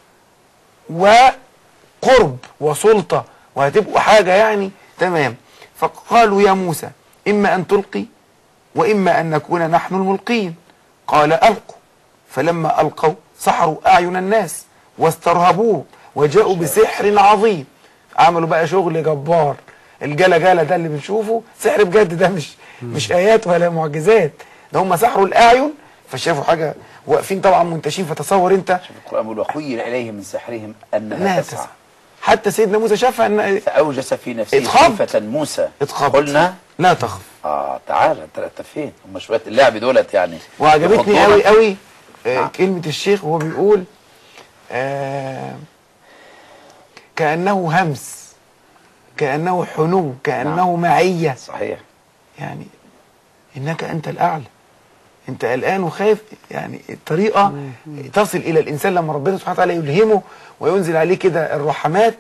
وقرب وسلطة وهتبقوا حاجة يعني تمام. فقالوا يا موسى إما أن تلقي وإما أن نكون نحن الملقين. قال ألقوا فلما ألقوا سحروا أعين الناس واسترهبوه وجاءوا بسحر عظيم. عملوا بقى شغل جبار. الجلا جلا ده اللي بنشوفه سحر بجد، ده مش مش آيات ولا معجزات، ده هم سحروا الأعين فشافوا حاجة، واقفين طبعا منتشين. فتصور انت شوف القرآن بيقول وخيل إليهم من سحرهم انها أنها تسعى. تسعى حتى سيدنا موسى شافها ان فأوجس في نفسه اتخض. خيفة موسى اتخض. قلنا لا تخف. اه تعالى انت انت فين؟ هم شويه اللعب دولت يعني. وعجبتني يخضونا. قوي قوي آه نعم. كلمة الشيخ وهو بيقول آه كأنه همس، كأنه حنو، كأنه معية. صحيح. يعني إنك أنت الأعلى، أنت قلقان وخايف. يعني الطريقة تصل إلى الإنسان لما ربنا سبحانه وتعالى يلهمه وينزل عليه كده الرحمات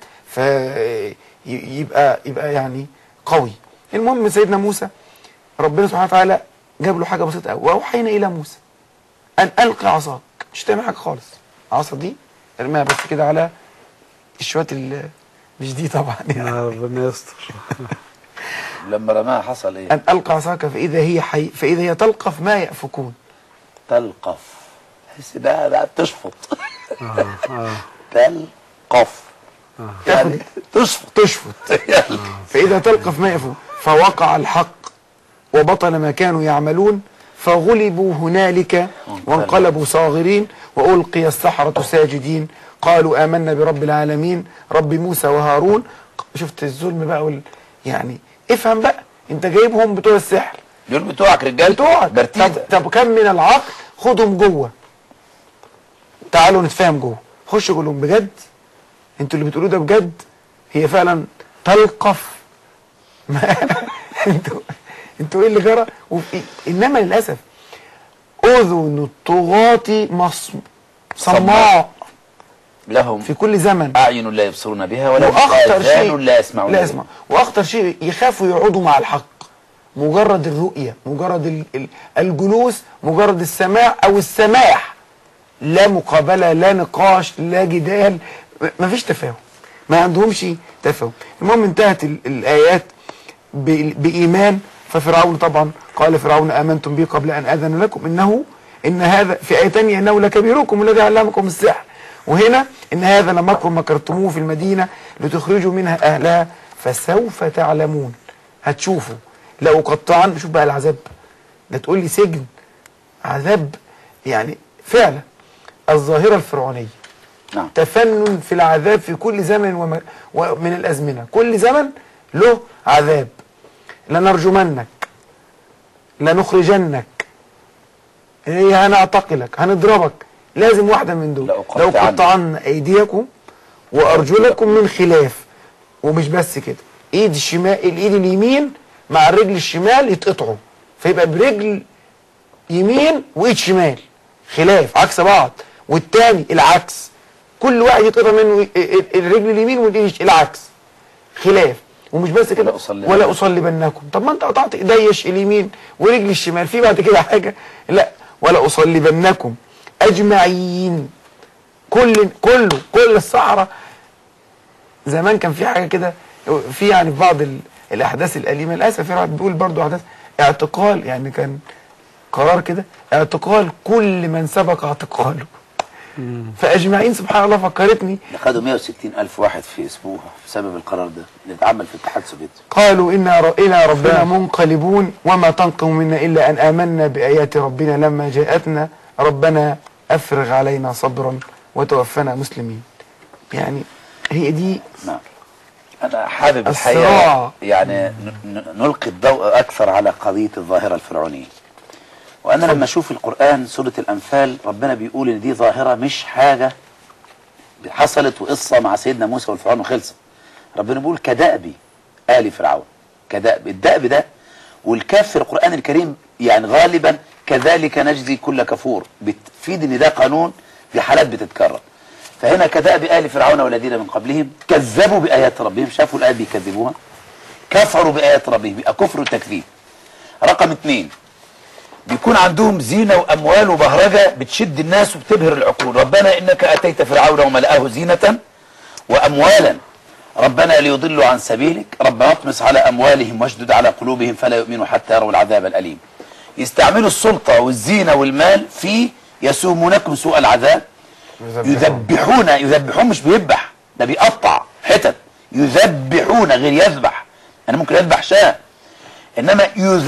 فيبقى يبقى يعني قوي. المهم سيدنا موسى ربنا سبحانه وتعالى جاب له حاجة بسيطة قوي، وأوحينا إلى موسى أن ألقي عصاك. مش تعمل حاجة خالص، العصا دي ارميها بس كده على الشوات ال مش دي طبعا يعني. يا ربنا يستر. لما رماها حصل ايه؟ أن ألقى عصاك فإذا هي حي فإذا هي تلقف ما يأفكون. تلقف. تحس ده ده بتشفط. آه آه تلقف. يعني تشفط تشفط. فإذا تلقف ما يأفكون فوقع الحق وبطل ما كانوا يعملون فغلبوا هنالك وانقلبوا صاغرين وألقي السحرة ساجدين قالوا آمنا برب العالمين رب موسى وهارون. شفت الظلم بقى وال... يعني افهم بقى، انت جايبهم بتوع السحر دول بتوعك رجال بتوعك. برتيدة. طب, طب كم من العقل خدهم جوه، تعالوا نتفاهم جوه. خشوا قول لهم بجد انتوا اللي بتقولوه ده بجد؟ هي فعلا تلقف؟ انتوا انتوا ايه اللي جرى؟ انما للاسف اذن الطغاة مصم صماء لهم في كل زمن، أعين لا يبصرون بها ولهم واخطر شيء آذان لا يسمعون لا يسمع. واخطر شيء يخافوا يقعدوا مع الحق. مجرد الرؤية، مجرد ال- ال- الجلوس، مجرد السماع او السماح، لا مقابلة، لا نقاش، لا جدال، ما فيش تفاهم، ما عندهمش تفاهم. المهم انتهت ال- الآيات ب- بإيمان. ففرعون طبعا قال فرعون آمنتم بي قبل أن أذن لكم إنه إن هذا في آية تانية إنه لكبيركم الذي علمكم السحر، وهنا إن هذا لمكر مكرتموه في المدينة لتخرجوا منها أهلها فسوف تعلمون. هتشوفوا لأقطعن. شوف بقى العذاب ده، تقول لي سجن، عذاب يعني فعلا. الظاهرة الفرعونية نعم. تفنن في العذاب في كل زمن وم... ومن الأزمنة. كل زمن له عذاب. لنرجمنك، لنخرجنك، إيه، هنعتقلك، هنضربك. لازم واحدة من دول. لأقطعن. لو قطعن أيديكم وأرجلكم من خلاف. ومش بس كده، ايد الشمال الايد اليمين مع الرجل الشمال يتقطعوا، فيبقى برجل يمين وايد شمال خلاف عكس بعض، والتاني العكس، كل واحد يتقطع منه الرجل اليمين والايد العكس خلاف. ومش بس كده، ولا اصلبنكم. طب ما انت قطعت ايديش اليمين ورجل الشمال، في بعد كده حاجه؟ لا، ولا اصلبنكم اجمعين. كل كله كل الصحراء. زمان كان في حاجه كده، في يعني في بعض ال... الاحداث الاليمه للاسف في واحد بيقول برضو احداث اعتقال، يعني كان قرار كده اعتقال كل من سبق اعتقاله. فاجمعين سبحان الله فكرتني. خدوا مئة وستين ألف واحد في اسبوع بسبب القرار ده اللي اتعمل في الاتحاد السوفيتي. قالوا إنا ر... إلى ربنا منقلبون وما تنقم منا إلا أن آمنا بآيات ربنا لما جاءتنا ربنا أفرغ علينا صبرا وتوفنا مسلمين. يعني هي دي. نعم. أنا حابب الصراع. الحقيقة يعني ن... نلقي الضوء أكثر على قضية الظاهرة الفرعونية. وأنا لما أشوف القرآن سورة الأنفال ربنا بيقول إن دي ظاهرة مش حاجة حصلت وقصة مع سيدنا موسى والفرعون وخلصت. ربنا بيقول كدأب آل فرعون. كدأب، الدأب ده والكاف في القرآن الكريم يعني غالبا كذلك نجزي كل كفور، بتفيد إن ده قانون في حالات بتتكرر. فهنا كدأب آل فرعون والذين من قبلهم كذبوا بآيات ربهم، شافوا الآيات بيكذبوها، كفروا بآيات ربهم، يبقى كفر وتكذيب. رقم اثنين، بيكون عندهم زينة وأموال وبهرجة بتشد الناس وبتبهر العقول. ربنا إنك أتيت فرعون وملأه زينة وأموالا ربنا ليضلوا عن سبيلك ربنا اطمس على أموالهم واشدد على قلوبهم فلا يؤمنوا حتى يروا العذاب الأليم. يستعملوا السلطة والزينة والمال في يسومونكم سوء العذاب يذبحون يذبحون مش بيذبح، ده بيقطع حتت. يذبحون غير يذبح، انا ممكن اذبح شاة، انما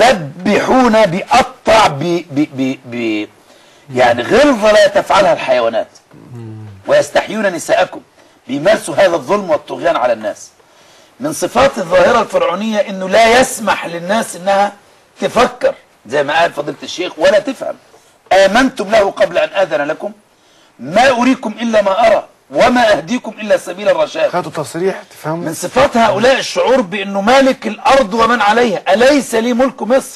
يذبحون بيقطع بي بي بي بي يعني غلظة لا تفعلها الحيوانات. ويستحيون نساءكم، بيمارسوا هذا الظلم والطغيان على الناس. من صفات الظاهرة الفرعونية انه لا يسمح للناس انها تفكر زي ما قال فضيلة الشيخ ولا تفهم. آمنتم له قبل ان آذن لكم ما أريكم إلا ما أرى وما أهديكم إلا سبيل الرشاد. خدوا تصريح تفهموا. من صفات هؤلاء الشعور بأنه مالك الأرض ومن عليها. أليس لي ملك مصر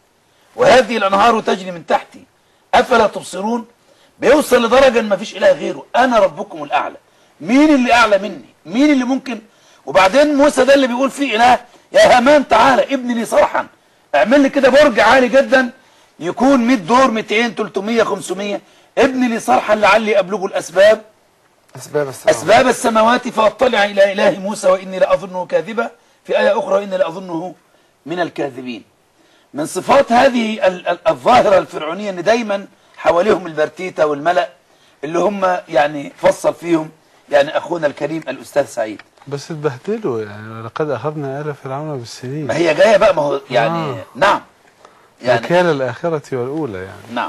وهذه الأنهار تجري من تحتي أفلا تبصرون. بيوصل لدرجة ما فيش إله غيره، أنا ربكم الأعلى. مين اللي أعلى مني؟ مين اللي ممكن؟ وبعدين موسى ده اللي بيقول فيه إله، يا هامان تعالى ابني لي صرحا، اعمل لي كده برج عالي جدا يكون مية دور ميتين تلتمية خمسمية، ابني لي صرحا لعلي أبلغ الأسباب أسباب السماوات, أسباب السماوات فأطلع إلى إله موسى وإني لأظنه كاذبا. في آية أخرى وإني لأظنه من الكاذبين. من صفات هذه الظاهرة الفرعونية أن دايما حواليهم البرتيتا والملأ اللي هم يعني فصل فيهم يعني أخونا الكريم الأستاذ سعيد. بس اتبهدلوا يعني، لقد أخذنا آل فرعون بالسنين. ما هي جاية بقى، ما هو يعني آه. نعم يعني نكال الآخرة والأولى يعني. نعم.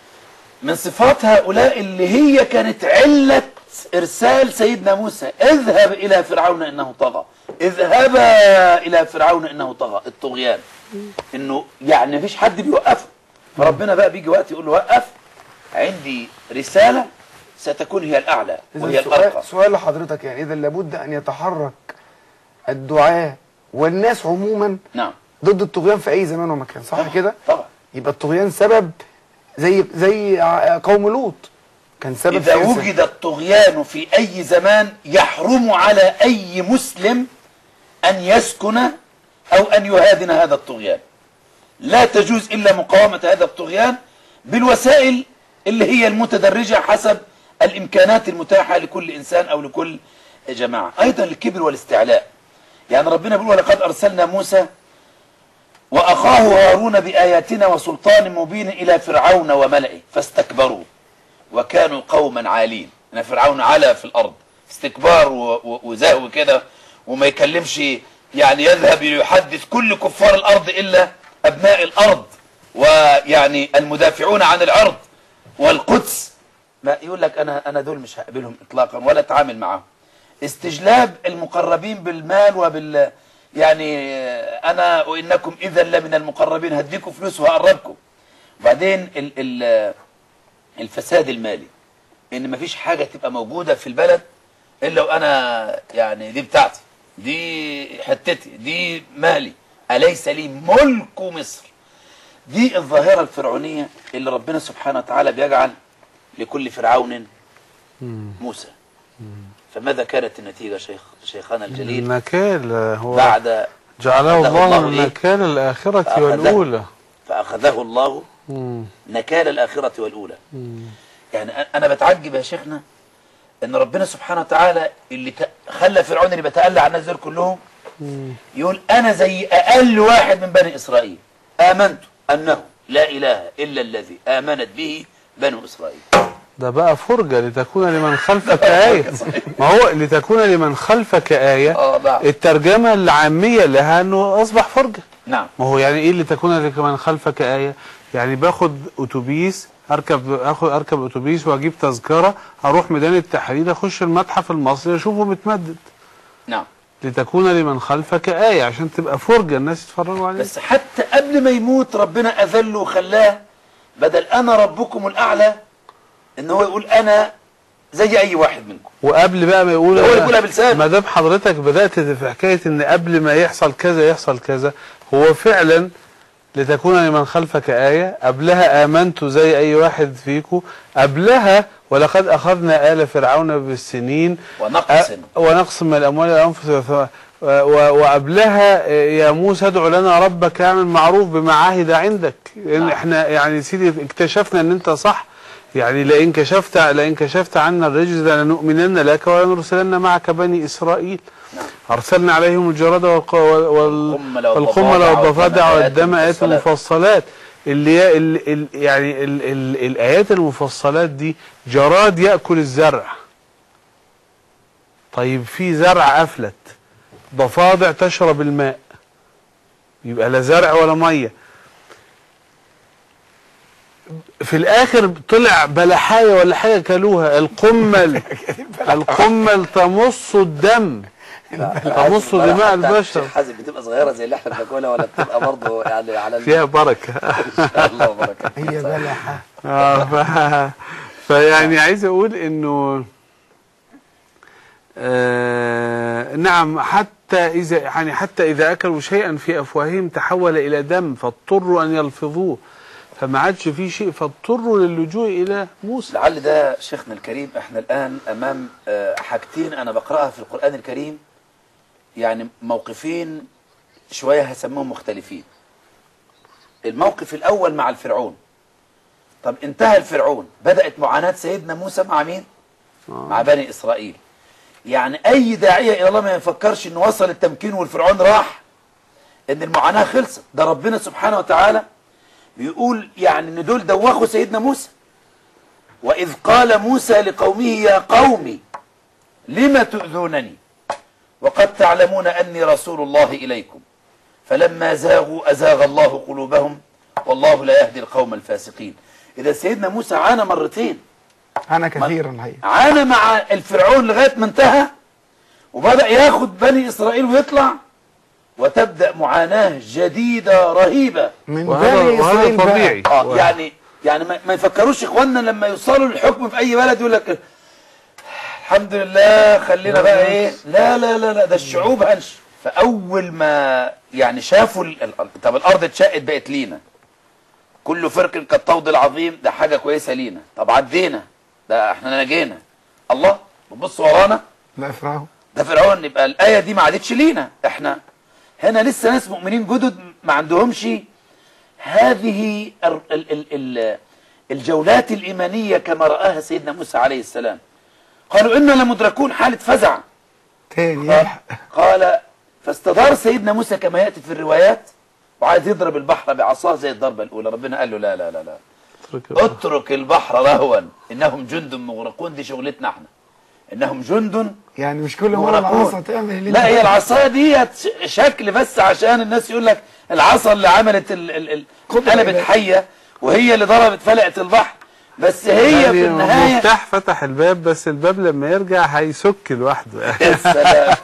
من صفات هؤلاء اللي هي كانت علة إرسال سيدنا موسى، اذهب إلى فرعون إنه طغى، اذهبا إلى فرعون إنه طغى، الطغيان. إنه يعني مفيش حد بيوقفه، فربنا بقى بيجي وقت يقول له وقف، عندي رسالة ستكون هي الأعلى وهي الأرقى. سؤال لحضرتك، يعني إذا لابد أن يتحرك الدعاة والناس عموما نعم ضد الطغيان في أي زمان ومكان، صح كده؟ طبعا. يبقى الطغيان سبب زي زي قوم لوط كان سبب. إذا وجد الطغيان في أي زمان يحرم على أي مسلم أن يسكن أو أن يهادن هذا الطغيان. لا تجوز إلا مقاومة هذا الطغيان بالوسائل اللي هي المتدرجة حسب الإمكانات المتاحة لكل إنسان أو لكل جماعة. أيضا الكبر والاستعلاء، يعني ربنا بيقول ولقد أرسلنا موسى وأخاه هارون بآياتنا وسلطان مبين إلى فرعون وملئه فاستكبروا وكانوا قوما عالين. أن فرعون علا في الأرض استكبار وزهو كده، وما يكلمش يعني يذهب يحدث كل كفار الأرض إلا أبناء الأرض ويعني المدافعون عن العرض والقدس. ما يقول لك أنا أنا دول مش هقبلهم إطلاقا ولا أتعامل معهم. استجلاب المقربين بالمال وبال يعني أنا وإنكم إذا لمن المقربين، هديكم فلوس وهقربكم. وبعدين ال ال الفساد المالي، إن مفيش حاجة تبقى موجودة في البلد إلا وأنا يعني دي بتاعتي، دي حتتي، دي مالي، أليس لي ملك مصر. دي الظاهرة الفرعونية اللي ربنا سبحانه وتعالى بيجعل لكل فرعون موسى. فماذا كانت النتيجة شيخ شيخنا الجليل؟ النكال هو بعد جعله الله النكال الآخرة فأخذه والأولى. فأخذه الله مم. نكال الآخرة والأولى. مم. يعني أنا بتعجب يا شيخنا إن ربنا سبحانه وتعالى اللي خلى فرعون اللي بتألى على الناس دول كلهم يقول أنا زي أقل واحد من بني إسرائيل، آمنت أنه لا إله إلا الذي آمنت به بنو إسرائيل. ده بقى فرجة لتكون لمن خلفك آية. ما هو لتكون لمن خلفك آية. آه نعم. الترجمة العامية لها أنه أصبح فرجة. نعم. ما هو يعني إيه لتكون لمن خلفك آية؟ يعني باخد أتوبيس، أركب أخد أركب أتوبيس وأجيب تذكرة، أروح ميدان التحرير، أخش المتحف المصري أشوفه متمدد. نعم. لتكون لمن خلفك آية، عشان تبقى فرجة الناس يتفرجوا عليها. بس حتى قبل ما يموت ربنا أذله وخلاه بدل أنا ربكم الأعلى إن هو يقول أنا زي أي واحد منكم. وقبل بقى ما يقول هو يقولها بلسانه. ما دام حضرتك بدأت في حكاية إن قبل ما يحصل كذا يحصل كذا، هو فعلا لتكون لمن خلفك آية، قبلها آمنت زي أي واحد فيكم، قبلها ولقد أخذنا آل فرعون بالسنين ونقص ونقص من الأموال والأنفس، وقبلها يا موسى ادع لنا ربك اعمل معروف بما عهد عندك. لأن احنا يعني سيدي اكتشفنا ان انت صح، يعني لئن كشفت لئن كشفت عنا الرجز لنؤمنن لك ولنرسلن معك بني إسرائيل. نعم. أرسلنا عليهم الجراد والقمل والضفادع والدم آيات مفصلات. اللي هي ال ال يعني ال ال الآيات المفصلات دي جراد يأكل الزرع. طيب في زرع أفلت، ضفادع تشرب الماء، يبقى لا زرع ولا مية. في الآخر طلع بلحاية ولا حاجة كلوها، القمل القمل تمص الدم، تمص دماء البشر. حازم بتبقى صغيرة زي اللي احنا بناكلها ولا بتبقى برضه يعني على فيها بركة. الله بركة. هي بلحة. اه ف... فيعني عايز اقول انه آه نعم، حتى اذا يعني حتى اذا اكلوا شيئا في افواههم تحول الى دم فاضطروا ان يلفظوه، فما عادش فيه شيء فاضطروا للجوء الى موسى. لعل ده شيخنا الكريم احنا الان امام آه، حاجتين انا بقراها في القرآن الكريم، يعني موقفين شوية هسموهم مختلفين. الموقف الاول مع الفرعون. طب انتهى الفرعون، بدأت معاناة سيدنا موسى مع مين؟ آه. مع بني اسرائيل. يعني اي داعية الى الله ما يفكرش انه وصل التمكين والفرعون راح، ان المعاناة خلصت. ده ربنا سبحانه وتعالى بيقول يعني ان دول دوخوا سيدنا موسى. واذ قال موسى لقومه يا قوم لم تؤذونني وقد تعلمون اني رسول الله اليكم فلما زاغوا ازاغ الله قلوبهم والله لا يهدي القوم الفاسقين. اذا سيدنا موسى عانى مرتين، عانى كثيرا هي عانى مع الفرعون لغايه ما انتهى وبدأ ياخد بني اسرائيل ويطلع، وتبدأ معاناة جديدة رهيبة من وهذا, بني وهذا إسرائيل طبيعي. اه يعني يعني ما, ما يفكروش اخواننا لما يوصلوا للحكم في اي بلد يقول لك الحمد لله خلينا بقى ايه. لا لا لا لا، ده الشعوب هنش. فاول ما يعني شافوا ال... طب الارض اتشقت بقت لينا، كل فرق كالطود العظيم، ده حاجه كويسه لينا. طب عدينا، ده احنا نجينا. الله بص ورانا، لا فرعون ده فرعون. يبقى الايه دي ما عادتش لينا، احنا هنا لسه ناس مؤمنين جدد ما عندهمش هذه ال ال ال ال الجولات الإيمانية كما رآها سيدنا موسى عليه السلام. قالوا إنا لمدركون، حالة فزع. تاني قال, قال فاستدار سيدنا موسى كما يأتي في الروايات وعايز يضرب البحر بعصاه زي الضربة الأولى. ربنا قال له لا لا لا لا اترك البحر رهوا إنهم جند مغرقون. دي شغلتنا احنا، إنهم جند يعني مش كل مرة العصا تعمل اللي لا، هي العصا دي شكل بس عشان الناس يقول لك العصا اللي عملت ال ال ال قلبت حية وهي اللي ضربت فلقت البحر، بس هي يعني في النهاية المفتاح فتح الباب، بس الباب لما يرجع هيسك لوحده. يا سلام.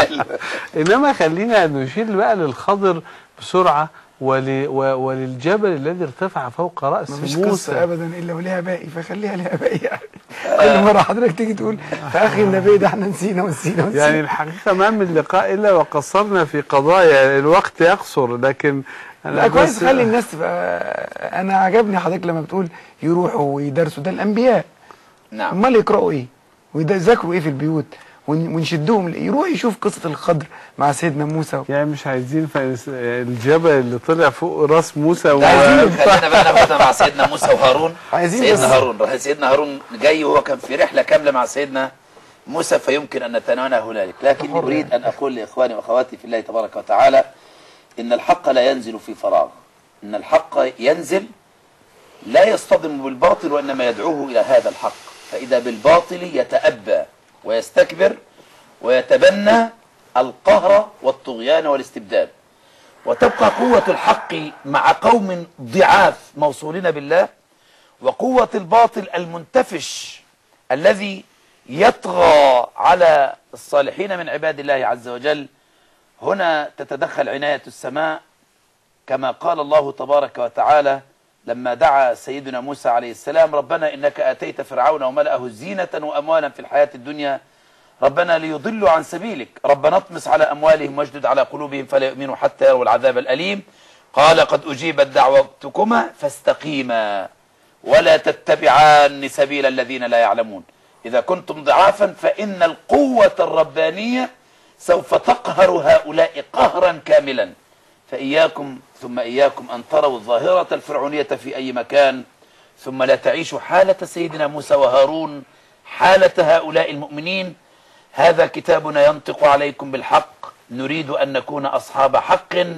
انما خلينا نشير بقى للخضر بسرعة ول... وللجبل الذي ارتفع فوق رأس مفيش موسى. قصة ابدا الا وليها باقي، فخليها ليها باقي يعني. كل مرة حضرتك تيجي تقول يا اخي النبي ده احنا نسينا ونسينا ونسينا. يعني الحقيقة ما من لقاء الا وقصرنا في قضايا، الوقت يقصر، لكن لا كويس خلي الناس تبقى. انا عجبني حضرتك لما بتقول يروحوا ويدرسوا، ده الانبياء. نعم. امال يقرأوا ايه ويذاكروا ايه في البيوت ونشدهم يروح يشوف قصة الخضر مع سيدنا موسى. يعني مش عايزين الجبل اللي طلع فوق راس موسى و... عايزين خلينا بقى ناخدها مع سيدنا موسى وهارون. عايزين سيدنا هارون سيدنا هارون جاي وهو كان في رحلة كاملة مع سيدنا موسى، فيمكن أن نتناول هنالك. لكن أريد أن أقول لإخواني وأخواتي في الله تبارك وتعالى إن الحق لا ينزل في فراغ، إن الحق ينزل لا يصطدم بالباطل وإنما يدعوه إلى هذا الحق. فإذا بالباطل يتأبى ويستكبر ويتبنى القهر والطغيان والاستبداد، وتبقى قوة الحق مع قوم ضعاف موصولين بالله، وقوة الباطل المنتفش الذي يطغى على الصالحين من عباد الله عز وجل. هنا تتدخل عناية السماء كما قال الله تبارك وتعالى لما دعا سيدنا موسى عليه السلام: ربنا إنك آتيت فرعون وملأه زينة وأموالا في الحياة الدنيا ربنا ليضلوا عن سبيلك ربنا اطمس على أموالهم واجدد على قلوبهم فلا يؤمنوا حتى يروا العذاب الأليم قال قد أجيبت دعوتكما فاستقيما ولا تتبعان سبيل الذين لا يعلمون. إذا كنتم ضعافا فإن القوة الربانية سوف تقهر هؤلاء قهرا كاملا. فإياكم ثم إياكم أن تروا الظاهرة الفرعونية في أي مكان ثم لا تعيشوا حالة سيدنا موسى وهارون، حالة هؤلاء المؤمنين. هذا كتابنا ينطق عليكم بالحق، نريد أن نكون أصحاب حق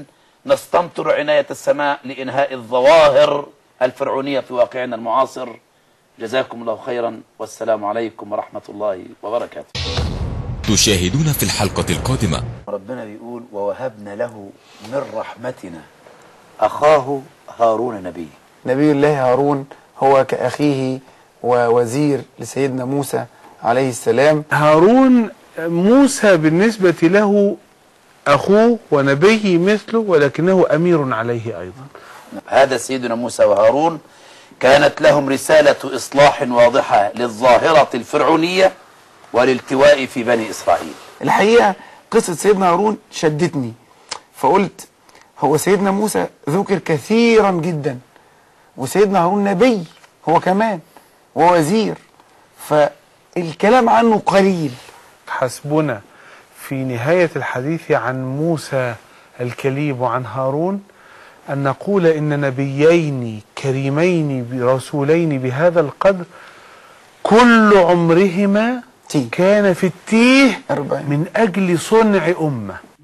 نستمطر عناية السماء لإنهاء الظواهر الفرعونية في واقعنا المعاصر. جزاكم الله خيرا، والسلام عليكم ورحمة الله وبركاته. تشاهدون في الحلقة القادمة. ربنا بيقول ووهبنا له من رحمتنا أخاه هارون نبي. نبي الله هارون هو كأخيه ووزير لسيدنا موسى عليه السلام. هارون موسى بالنسبة له أخوه ونبي مثله، ولكنه أمير عليه أيضا. هذا سيدنا موسى وهارون كانت لهم رسالة إصلاح واضحة للظاهرة الفرعونية والالتواء في بني إسرائيل. الحقيقة قصة سيدنا هارون شدتني، فقلت هو سيدنا موسى ذكر كثيرا جدا، وسيدنا هارون نبي هو كمان ووزير، فالكلام عنه قليل. حسبنا في نهاية الحديث عن موسى الكليم وعن هارون أن نقول إن نبيين كريمين برسولين بهذا القدر كل عمرهما كان في التيه من أجل صنع أمة.